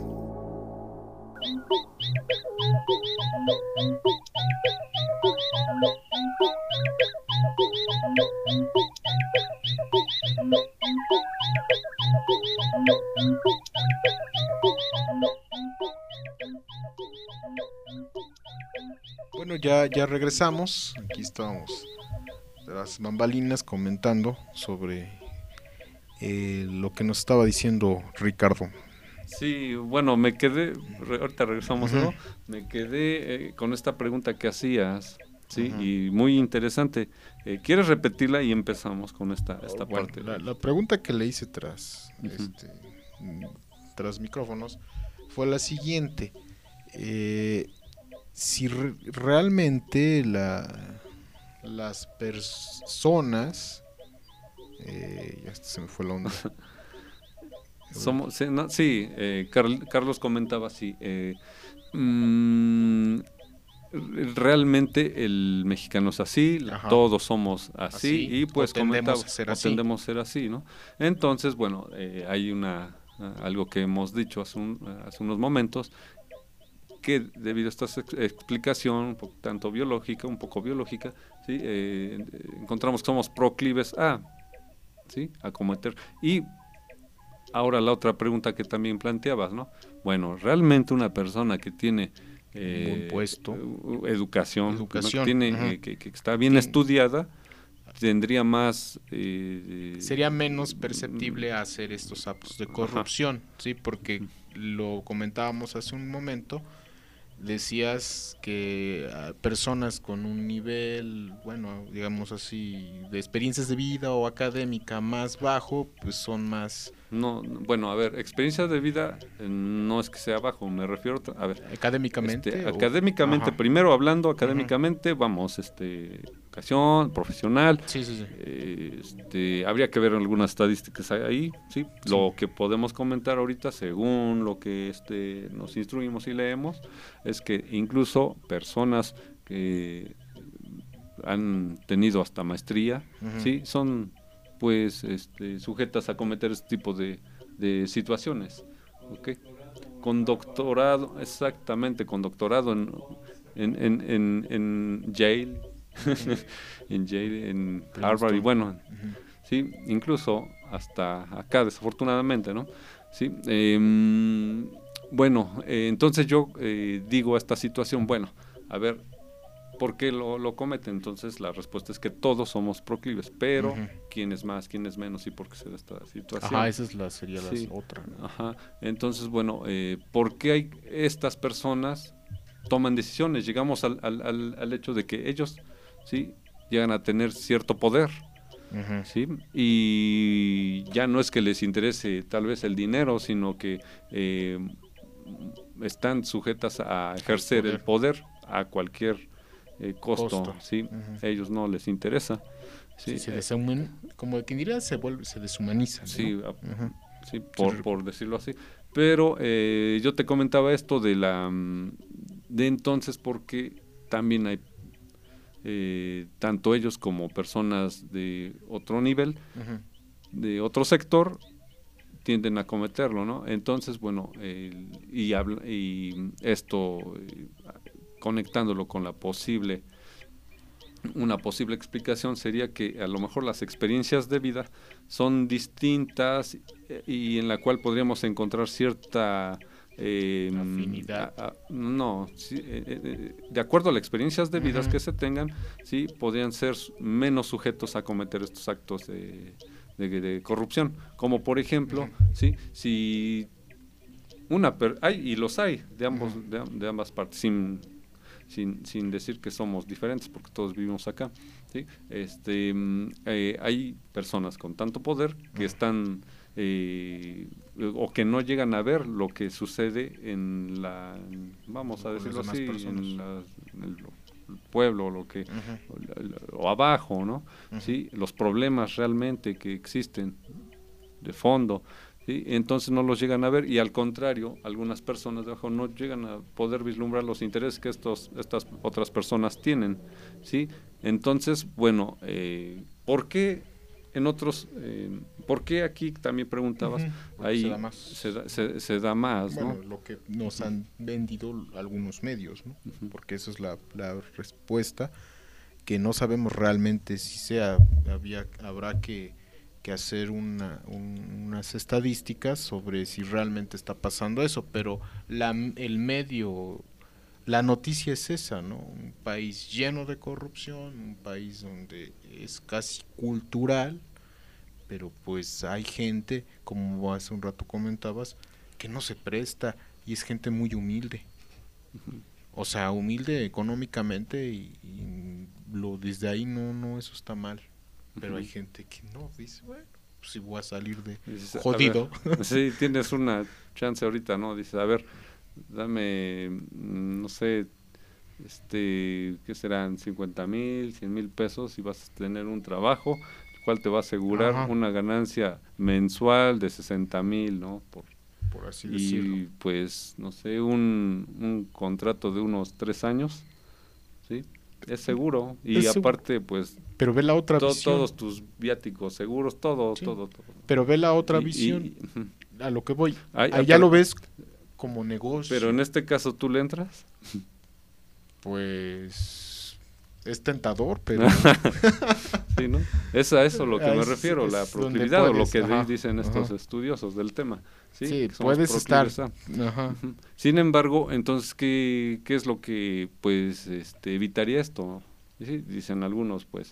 Bueno, ya, ya regresamos. Aquí estamos de las bambalinas comentando sobre eh, lo que nos estaba diciendo Ricardo. Sí, bueno, me quedé, re, ahorita regresamos, uh-huh. ¿no? Me quedé eh, con esta pregunta que hacías, sí, uh-huh. y muy interesante. Eh, ¿Quieres repetirla y empezamos con esta, esta bueno, parte? La, la pregunta que le hice tras, uh-huh. este, tras micrófonos fue la siguiente. Eh, si re- realmente la, las personas... Eh, ya se me fue la onda. Somos, sí, no, sí eh, Carl, Carlos comentaba así, eh, mmm, realmente el mexicano es así, Ajá. todos somos así, así y pues comentaba, a ser así. tendemos a ser así, ¿no? Entonces, bueno, eh, hay una algo que hemos dicho hace, un, hace unos momentos, que debido a esta ex- explicación, un poco, tanto biológica, un poco biológica, ¿sí? eh, encontramos que somos proclives a, ¿sí? a cometer, y ahora la otra pregunta que también planteabas, ¿no? Bueno, realmente una persona que tiene eh, un buen puesto, educación, educación ¿no? que, tiene, uh-huh. eh, que, que está bien ¿Quién? estudiada, tendría más... Eh, sería menos perceptible a hacer estos actos de corrupción, Ajá. ¿sí? Porque lo comentábamos hace un momento, decías que a personas con un nivel, bueno, digamos así, de experiencias de vida o académica más bajo, pues son más... No, bueno, a ver, experiencia de vida eh, no es que sea bajo, me refiero, a ver... Académicamente. Este, o... académicamente, Ajá. primero hablando académicamente, uh-huh. vamos, este, educación, profesional, sí, sí, sí. Eh, este, habría que ver algunas estadísticas ahí, ¿sí? sí. Lo que podemos comentar ahorita, según lo que este, nos instruimos y leemos, es que incluso personas que han tenido hasta maestría, uh-huh. ¿sí? Son... pues este, sujetas a cometer este tipo de, de situaciones, ¿okay? Con doctorado, exactamente, con doctorado en en en, en, en Yale, en Yale, en Harvard, y bueno, uh-huh. sí, incluso hasta acá, desafortunadamente, ¿no? Sí, eh, bueno, eh, entonces yo eh, digo a esta situación, bueno, a ver, ¿por qué lo, lo cometen? Entonces la respuesta es que todos somos proclives, pero uh-huh. quién es más, quién es menos y por qué se da esta situación. Ajá, esa es la, sería sí. la otra, ¿no? Ajá, entonces bueno, eh, ¿por qué hay estas personas toman decisiones? Llegamos al, al, al, al hecho de que ellos, sí, llegan a tener cierto poder, uh-huh. sí, y ya no es que les interese tal vez el dinero, sino que eh, están sujetas a ejercer el poder, el poder a cualquier Eh, costo, costo, sí, uh-huh. ellos no les interesa, sí, sí se deshuman, como quien diría, se vuelve, se deshumaniza, ¿no? sí, uh-huh. sí, por, sí, por decirlo así, pero eh, yo te comentaba esto de la, de entonces porque también hay eh, tanto ellos como personas de otro nivel, uh-huh. de otro sector, tienden a cometerlo, ¿no? Entonces, bueno, eh, y, habla, y esto eh, conectándolo con la posible, una posible explicación sería que a lo mejor las experiencias de vida son distintas y en la cual podríamos encontrar cierta eh, afinidad. A, a, no, sí, eh, eh, de acuerdo a las experiencias de vidas uh-huh. que se tengan, sí, podrían ser menos sujetos a cometer estos actos de, de, de corrupción, como por ejemplo, uh-huh. sí, si una per, hay y los hay de ambos, uh-huh. de, de ambas partes, sin Sin, sin decir que somos diferentes porque todos vivimos acá, ¿sí? Este, eh, hay personas con tanto poder que están eh, o que no llegan a ver lo que sucede en la, vamos a decirlo así, en, la, en el pueblo o lo que uh-huh. o, o abajo, ¿no? Uh-huh. ¿Sí? Los problemas realmente que existen de fondo. ¿Sí? Entonces no los llegan a ver y al contrario, algunas personas de abajo no llegan a poder vislumbrar los intereses que estos estas otras personas tienen, ¿sí? Entonces, bueno, eh, ¿por qué en otros, eh, por qué aquí también preguntabas, uh-huh. ahí se da más, se da, se, se da más bueno, ¿no? Lo que nos han vendido algunos medios, ¿no? Uh-huh. Porque esa es la, la respuesta, que no sabemos realmente si sea, había, habrá que que hacer una, un, unas estadísticas sobre si realmente está pasando eso, pero la, el medio, la noticia es esa, ¿no? Un país lleno de corrupción, un país donde es casi cultural, pero pues hay gente, como hace un rato comentabas, que no se presta, y es gente muy humilde. Uh-huh. O sea, humilde económicamente, y, y lo desde ahí no, no, eso está mal. Pero uh-huh. hay gente que no, dice, bueno, pues si voy a salir de dices, jodido. Ver, sí, tienes una chance ahorita, ¿no? Dices, a ver, dame, no sé, este, ¿qué serán? cincuenta mil, cien mil pesos y vas a tener un trabajo, el cual te va a asegurar Ajá. una ganancia mensual de sesenta mil, ¿no? Por, por así y decirlo. Y pues, no sé, un, un contrato de unos tres años, ¿sí? Es seguro. Y es aparte, seguro. pues... Pero ve la otra to, visión. Todos tus viáticos seguros, todo, sí. todo, todo. Pero ve la otra y, visión. Y, y, a lo que voy. Ay, Allá pero, lo ves como negocio. Pero en este caso, ¿tú le entras? Pues... es tentador, pero... sí, ¿no? Es a eso lo que es, me refiero, es la proclividad, puedes, o lo que ajá, dicen estos ajá. estudiosos del tema. Sí, sí puedes estar... Ajá. Uh-huh. Sin embargo, entonces, ¿qué, qué es lo que pues este, evitaría esto? ¿Sí? Dicen algunos, pues,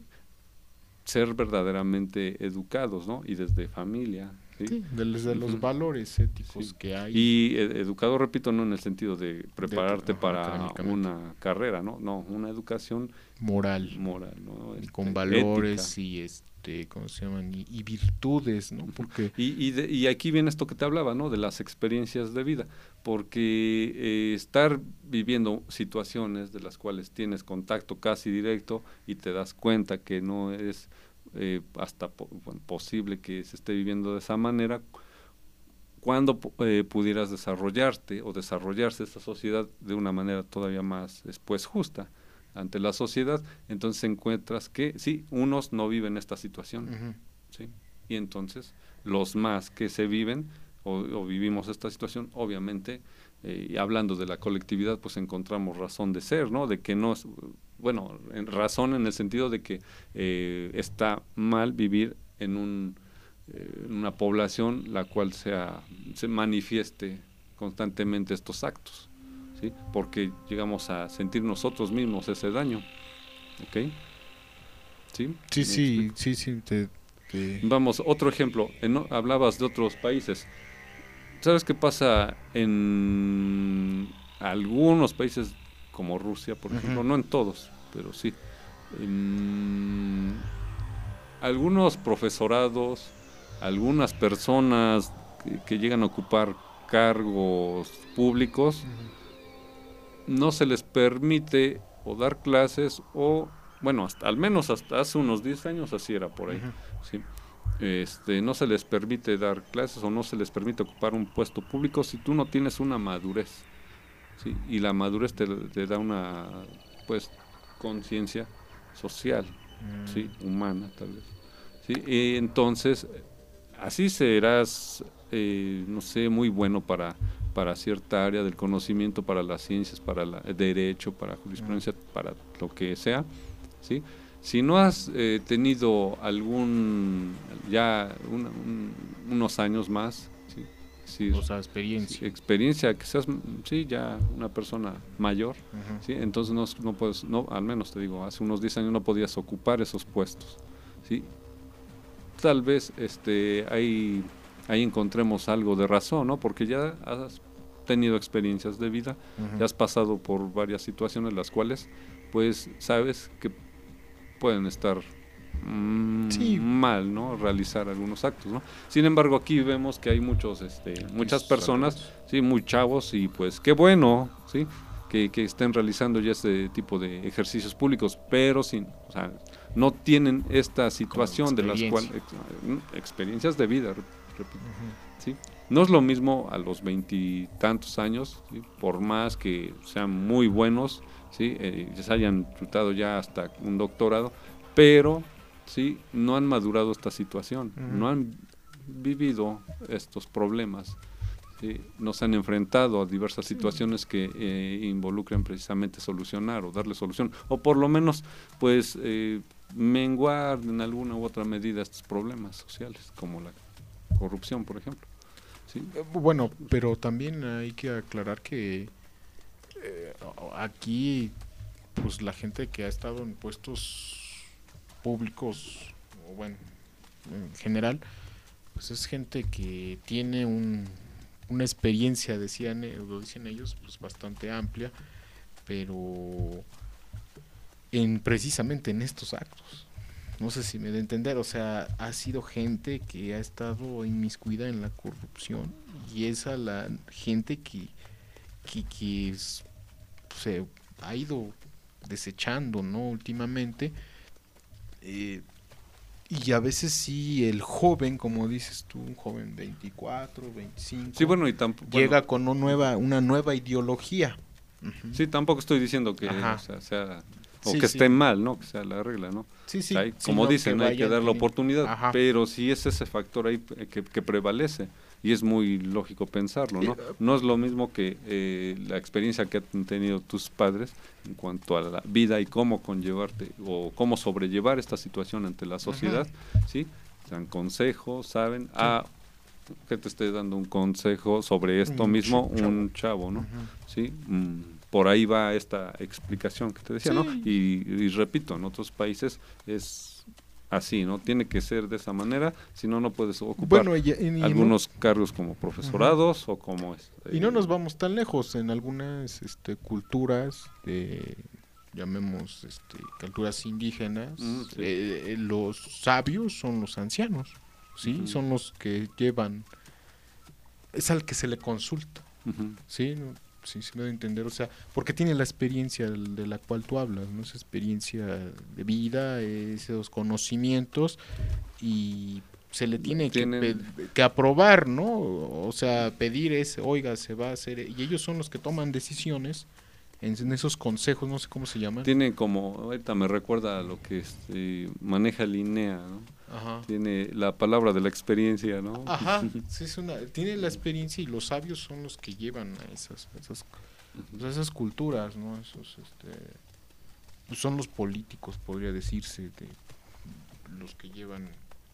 ser verdaderamente educados, ¿no? Y desde familia. Sí, sí desde uh-huh. los valores éticos sí. que hay. Y ed- educado, repito, no en el sentido de prepararte de, para una carrera, ¿no? No, una educación moral, moral, ¿no? Este, con valores ética. y este, ¿cómo se llaman? Y, y virtudes, ¿no? Porque y y, de, y aquí viene esto que te hablaba, ¿no? De las experiencias de vida, porque eh, estar viviendo situaciones de las cuales tienes contacto casi directo y te das cuenta que no es Eh, hasta po- bueno, posible que se esté viviendo de esa manera, cuando eh, pudieras desarrollarte o desarrollarse esta sociedad de una manera todavía más después justa ante la sociedad, entonces encuentras que sí, unos no viven esta situación, uh-huh. ¿sí? Y entonces los más que se viven o, o vivimos esta situación, obviamente, eh, y hablando de la colectividad, pues encontramos razón de ser, ¿no? De que no es, bueno, en razón en el sentido de que eh, está mal vivir en un eh, en una población la cual sea se manifieste constantemente estos actos, ¿sí? Porque llegamos a sentir nosotros mismos ese daño, ¿ok? ¿Sí? Sí, sí, sí, sí. Te, te... Vamos, otro ejemplo. En, hablabas de otros países. ¿Sabes qué pasa en algunos países como Rusia, por ejemplo? Uh-huh. No en todos, pero sí. En algunos profesorados, algunas personas que, que llegan a ocupar cargos públicos, uh-huh. no se les permite o dar clases o, bueno, hasta, al menos hasta hace unos diez años así era por ahí, uh-huh. ¿sí? Este, no se les permite dar clases o no se les permite ocupar un puesto público si tú no tienes una madurez, ¿sí? Y la madurez te, te da una pues conciencia social, mm. ¿sí? Humana tal vez, ¿sí? Y entonces así serás eh, no sé, muy bueno para para cierta área del conocimiento, para las ciencias, para el derecho, para jurisprudencia, mm. para lo que sea, ¿sí? Si no has eh, tenido algún, ya un, un, unos años más, ¿sí? Sí, o sea, experiencia. Sí, experiencia, que seas, sí, ya una persona mayor, uh-huh. ¿sí? Entonces no, no puedes, no, al menos te digo, hace unos diez años no podías ocupar esos puestos, ¿sí? Tal vez este, ahí, ahí encontremos algo de razón, ¿no? Porque ya has tenido experiencias de vida, uh-huh. ya has pasado por varias situaciones las cuales, pues, sabes que pueden estar mmm, sí. mal, ¿no? Realizar algunos actos, ¿no? Sin embargo, aquí vemos que hay muchos, este, muchas personas, sí, muy chavos y pues qué bueno, sí, que, que estén realizando ya este tipo de ejercicios públicos, pero sin, o sea, no tienen esta situación de las cuales ex, experiencias de vida, repito, uh-huh. ¿sí? No es lo mismo a los veintitantos años, ¿sí? Por más que sean muy buenos, sí, eh, se hayan chutado ya hasta un doctorado, pero sí, no han madurado esta situación, uh-huh. no han vivido estos problemas, ¿sí? No se han enfrentado a diversas situaciones que eh, involucren precisamente solucionar o darle solución, o por lo menos, pues, eh, menguar en alguna u otra medida estos problemas sociales, como la corrupción, por ejemplo. ¿Sí? Bueno, pero también hay que aclarar que eh, aquí, pues la gente que ha estado en puestos públicos, o bueno, en general, pues es gente que tiene un una experiencia, decían, lo dicen ellos, pues bastante amplia, pero en precisamente en estos actos. No sé si me da a entender, o sea, ha sido gente que ha estado inmiscuida en la corrupción y esa la gente que, que, que es, se ha ido desechando, ¿no? Últimamente, eh, y a veces sí el joven, como dices tú, un joven veinticuatro, veinticinco, sí, bueno, y tampoco, llega bueno, con una nueva, una nueva ideología. Uh-huh. Sí, tampoco estoy diciendo que, o sea, sea o sí, que sí. esté mal, ¿no? Que sea la regla, ¿no? Sí, sí. O sea, hay, sí, como no, dicen, que hay que dar la tiene... oportunidad, Ajá. pero sí es ese factor ahí que, que prevalece y es muy lógico pensarlo, ¿no? No es lo mismo que eh, la experiencia que han tenido tus padres en cuanto a la vida y cómo conllevarte o cómo sobrellevar esta situación ante la sociedad, uh-huh. ¿sí? Dan consejos, saben, sí. ah, que te esté dando un consejo sobre esto un mismo, ch- un chavo, ¿no? Uh-huh. ¿Sí? Mm, por ahí va esta explicación que te decía, sí. ¿no? Y, y repito, en otros países es así, ¿no? Tiene que ser de esa manera, si no, no puedes ocupar bueno, y, y, algunos no, cargos como profesorados uh-huh. o como... Este, y no nos vamos tan lejos, en algunas este, culturas, de, llamemos este, culturas indígenas, uh-huh, sí. eh, los sabios son los ancianos, ¿sí? Uh-huh. Son los que llevan, es al que se le consulta, uh-huh. ¿sí? ¿No? Sí, sí me doy a entender, o sea, porque tiene la experiencia de la cual tú hablas, ¿no? Esa experiencia de vida, esos conocimientos, y se le tiene que, pe- que aprobar, ¿no? O sea, pedir ese, oiga, se va a hacer, y ellos son los que toman decisiones en, en esos consejos, no sé cómo se llaman. Tiene como, ahorita me recuerda a lo que este, maneja Linnea, ¿no? Ajá. Tiene la palabra de la experiencia, ¿no? Ajá, sí, es una, tiene la experiencia y los sabios son los que llevan a esas, esas, uh-huh. esas culturas, ¿no? Esos, este, pues son los políticos, podría decirse, de, los que llevan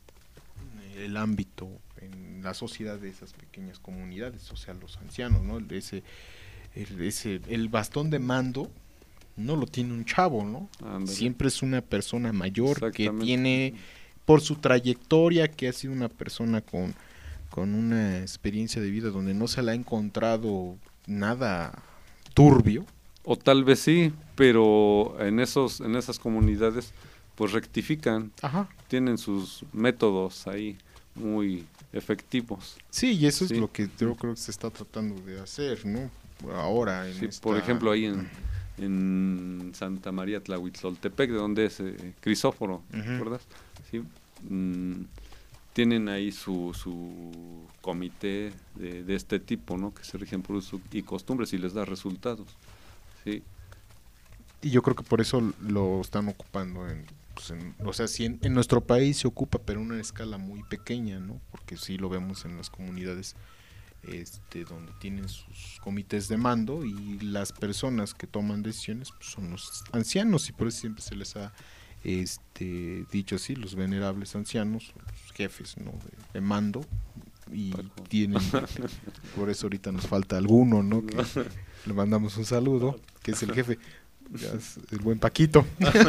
el ámbito en la sociedad de esas pequeñas comunidades, o sea, los ancianos, ¿no? El, ese, el, ese, el bastón de mando no lo tiene un chavo, ¿no? Andale. Siempre es una persona mayor que tiene, por su trayectoria, que ha sido una persona con, con una experiencia de vida donde no se le ha encontrado nada turbio. O tal vez sí, pero en esos, en esas comunidades pues rectifican, ajá. tienen sus métodos ahí muy efectivos. Sí, y eso sí. es lo que yo creo que se está tratando de hacer, ¿no? Ahora. En sí, esta... por ejemplo, ahí en, en Santa María Tlahuitloltepec, de donde es eh, Crisóforo, uh-huh. ¿recuerdas? Sí, mm, tienen ahí su, su comité de, de este tipo, ¿no? Que se rigen por usos y costumbres y les da resultados, sí. Y yo creo que por eso lo están ocupando en, pues en o sea, sí en, en nuestro país se ocupa, pero en una escala muy pequeña, ¿no? Porque sí lo vemos en las comunidades este donde tienen sus comités de mando y las personas que toman decisiones pues, son los ancianos y por eso siempre se les ha este dicho así, los venerables ancianos, los jefes, ¿no? de, de mando y Paco. Tienen por eso ahorita nos falta alguno, ¿no? Que le mandamos un saludo, que es el jefe. Ya es el buen Paquito.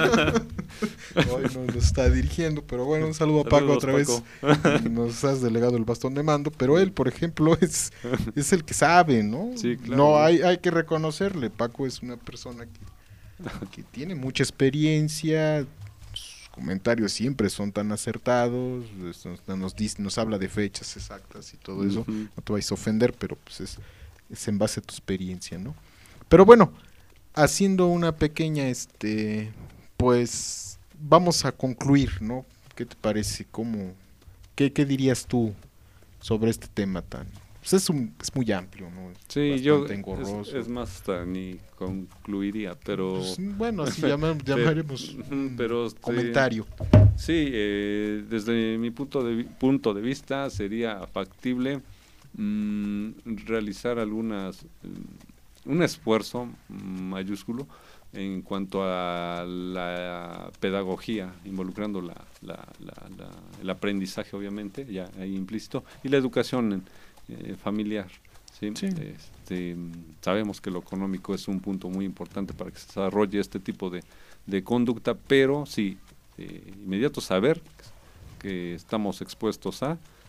Hoy no nos está dirigiendo, pero bueno, un saludo a Paco Saludos, otra Paco. vez. Nos has delegado el bastón de mando, pero él, por ejemplo, es, es el que sabe, ¿no? Sí, claro. No hay, hay que reconocerle. Paco es una persona que, que tiene mucha experiencia. Sus comentarios siempre son tan acertados. Nos, nos, dice, nos habla de fechas exactas y todo eso. Uh-huh. No te vayas a ofender, pero pues es, es en base a tu experiencia, ¿no? Pero bueno, haciendo una pequeña, este, pues, vamos a concluir, ¿no? ¿Qué te parece? ¿Cómo, qué, qué dirías tú sobre este tema tan? Pues es, un, es muy amplio, ¿no? Es sí, yo, es, es más, hasta ni concluiría, pero... Pues, bueno, así llama, llamaremos un pero, comentario. Sí, eh, desde mi punto de, punto de vista sería factible mmm, realizar algunas... un esfuerzo mayúsculo en cuanto a la pedagogía, involucrando la, la, la, la, el aprendizaje, obviamente, ya ahí implícito, y la educación eh, familiar. ¿sí? Sí. Este, sabemos que lo económico es un punto muy importante para que se desarrolle este tipo de, de conducta, pero sí, eh, inmediato saber que estamos expuestos a,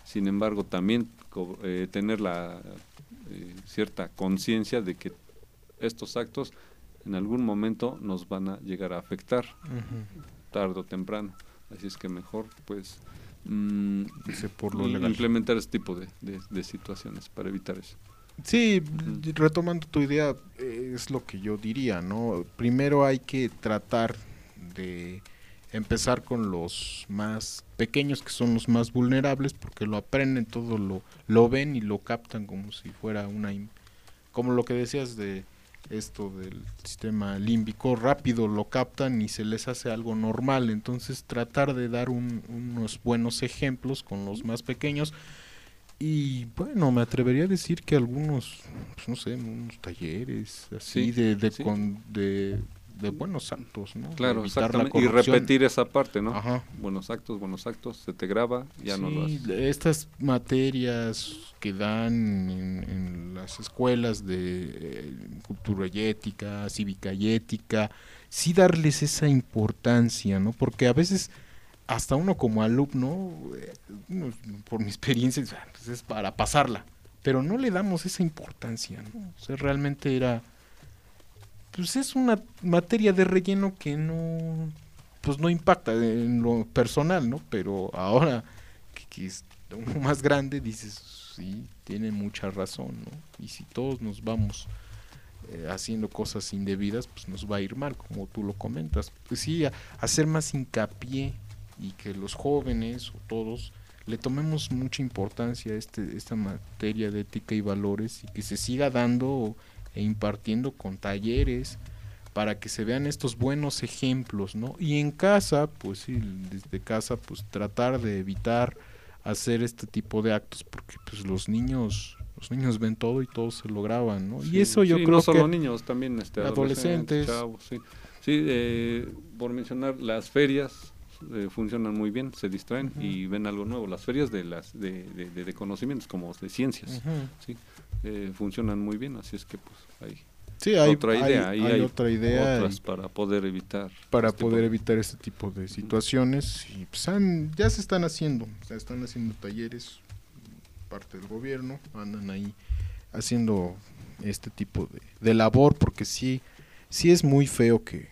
sin embargo también eh, tener la eh, cierta conciencia de que estos actos en algún momento nos van a llegar a afectar, uh-huh. tarde o temprano, así es que mejor pues mm, por lo legal. implementar este tipo de, de, de situaciones para evitar eso. Sí, retomando tu idea, es lo que yo diría, ¿no? Primero hay que tratar de empezar con los más pequeños, que son los más vulnerables, porque lo aprenden, todo lo, lo ven y lo captan como si fuera una... Como lo que decías de esto del sistema límbico, rápido lo captan y se les hace algo normal. Entonces tratar de dar un, unos buenos ejemplos con los más pequeños. Y bueno, me atrevería a decir que algunos, pues no sé, unos talleres así sí, de, de, sí. con, de, de buenos actos, ¿no? Claro, exactamente. Y repetir esa parte, ¿no? Ajá. Buenos actos, buenos actos, se te graba, ya sí, no lo haces. Estas materias que dan en, en las escuelas de eh, cultura y ética, cívica y ética, sí darles esa importancia, ¿no? Porque a veces... hasta uno como alumno, eh, por mi experiencia, pues es para pasarla, pero no le damos esa importancia, ¿no? O sea, realmente era, pues es una materia de relleno que no, pues no impacta en lo personal, ¿no? Pero ahora que, que es uno más grande, dices, sí, tiene mucha razón, ¿no? Y si todos nos vamos eh, haciendo cosas indebidas, pues nos va a ir mal, como tú lo comentas. Pues sí, a, hacer más hincapié y que los jóvenes o todos le tomemos mucha importancia a este, esta materia de ética y valores y que se siga dando e impartiendo con talleres para que se vean estos buenos ejemplos, ¿no? Y en casa, pues sí, desde casa, pues tratar de evitar hacer este tipo de actos porque pues los niños los niños ven todo y todo se lo graban, ¿no? Sí, y eso yo sí, creo no solo que niños, también este, adolescentes, adolescentes chavos, sí, sí eh, por mencionar las ferias. Eh, funcionan muy bien, se distraen uh-huh. y ven algo nuevo. Las ferias de las de, de, de, de conocimientos como de ciencias, uh-huh. sí, eh, funcionan muy bien, así es que pues hay, sí, hay otra idea, hay, hay, hay hay otra idea otras para poder evitar para este poder tipo. evitar este tipo de situaciones uh-huh. y pues han, ya se están haciendo, o sea, están haciendo talleres, parte del gobierno, andan ahí haciendo este tipo de, de labor porque sí, sí es muy feo que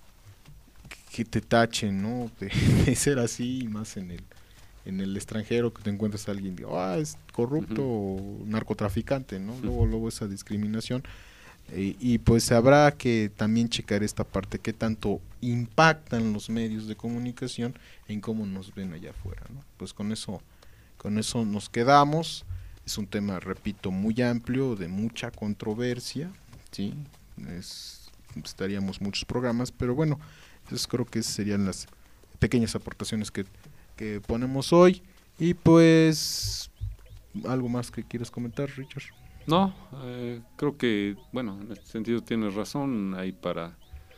que te tachen, ¿no? De, de ser así, más en el en el extranjero, que te encuentres a alguien, ah, es corrupto uh-huh. o narcotraficante, ¿no? Uh-huh. Luego, luego esa discriminación. Eh, y pues habrá que también checar esta parte, qué tanto impactan los medios de comunicación en cómo nos ven allá afuera, ¿no? Pues con eso, con eso nos quedamos. Es un tema, repito, muy amplio, de mucha controversia, ¿sí? Es, estaríamos muchos programas, pero bueno, entonces creo que esas serían las pequeñas aportaciones que, que ponemos hoy. Y pues, ¿algo más que quieras comentar, Richard? No, eh, creo que, bueno, en este sentido tienes razón, hay para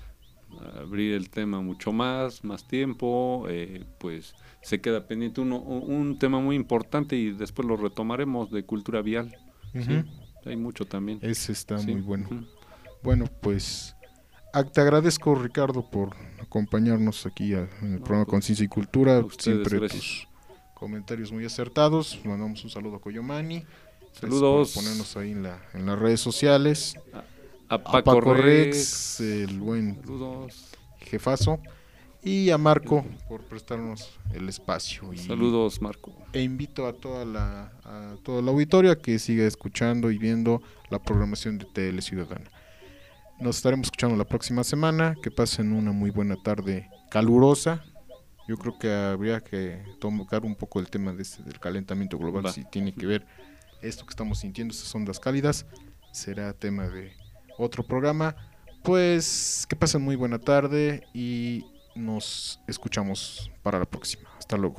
abrir el tema mucho más, más tiempo, eh, pues se queda pendiente uno, un tema muy importante y después lo retomaremos de cultura vial. Uh-huh. ¿Sí? Hay mucho también. Ese está sí. muy bueno. Uh-huh. Bueno, pues... Te agradezco, Ricardo, por acompañarnos aquí a, en el no, programa pues, Conciencia y Cultura. Ustedes, siempre gracias. Tus comentarios muy acertados. Mandamos un saludo a Coyomani. Saludos. Por ponernos ahí en, la, en las redes sociales. A, a Paco, a Paco Rex, Rex, el buen saludos. Jefazo. Y a Marco por prestarnos el espacio. Y, saludos, Marco. E invito a toda la a toda la auditoria a que siga escuchando y viendo la programación de T L Ciudadana. Nos estaremos escuchando la próxima semana. Que pasen una muy buena tarde calurosa. Yo creo que habría que tocar un poco el tema de este, del calentamiento global. Va. Si tiene que ver esto que estamos sintiendo, estas ondas cálidas. Será tema de otro programa. Pues que pasen muy buena tarde y nos escuchamos para la próxima. Hasta luego.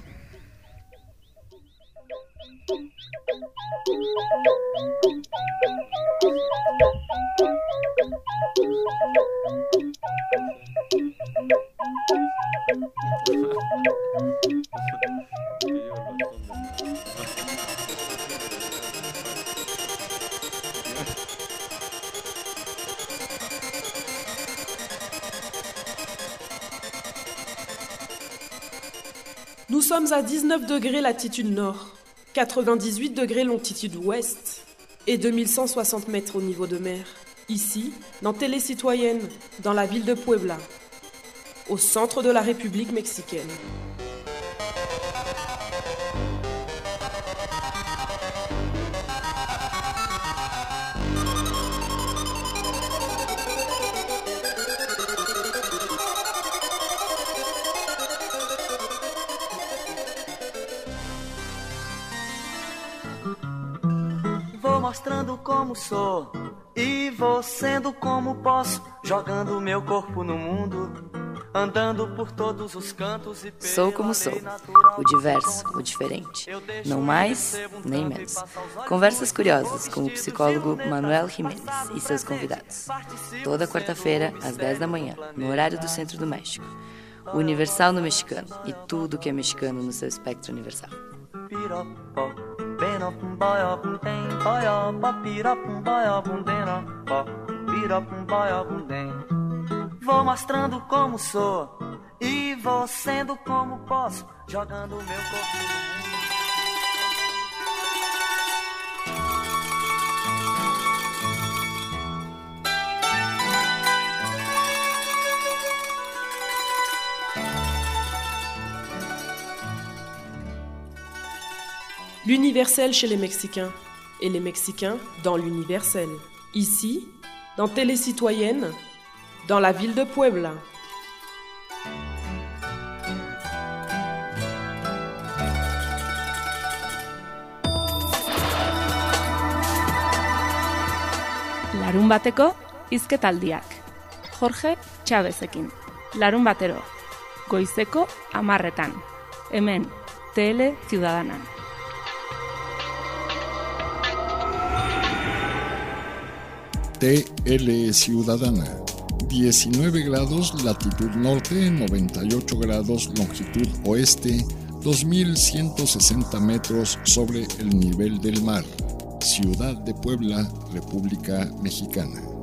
Nous sommes à dix-neuf degrés latitude nord, quatre-vingt-dix-huit degrés longitude ouest et deux mille cent soixante mètres au niveau de mer. Ici, dans Télé Citoyenne, dans la ville de Puebla, au centre de la République mexicaine. Vou mostrando como sou e vou sendo como posso, jogando meu corpo no mundo, andando por todos os cantos e Sou como sou, o diverso, o diferente, não mais nem menos. Conversas curiosas com o psicólogo Manuel Jiménez e seus convidados. Toda quarta-feira, às dez da manhã, no horário do Centro do México. O Universal no mexicano e tudo que é mexicano no seu espectro universal. Vou mostrando como sou e vou sendo como posso, jogando meu corpo no mundo. L'universel chez les Mexicains et les Mexicains dans l'universel. Ici, dans Télé Citoyenne, dans la ville de Puebla. Larun bateko hizketaldiak. Jorge Chavezekin. Larun batero. Goizeko amarretan. Hemen, Tele Ciudadanan. T L Ciudadana, diecinueve grados latitud norte, noventa y ocho grados longitud oeste, dos mil ciento sesenta metros sobre el nivel del mar. Ciudad de Puebla, República Mexicana.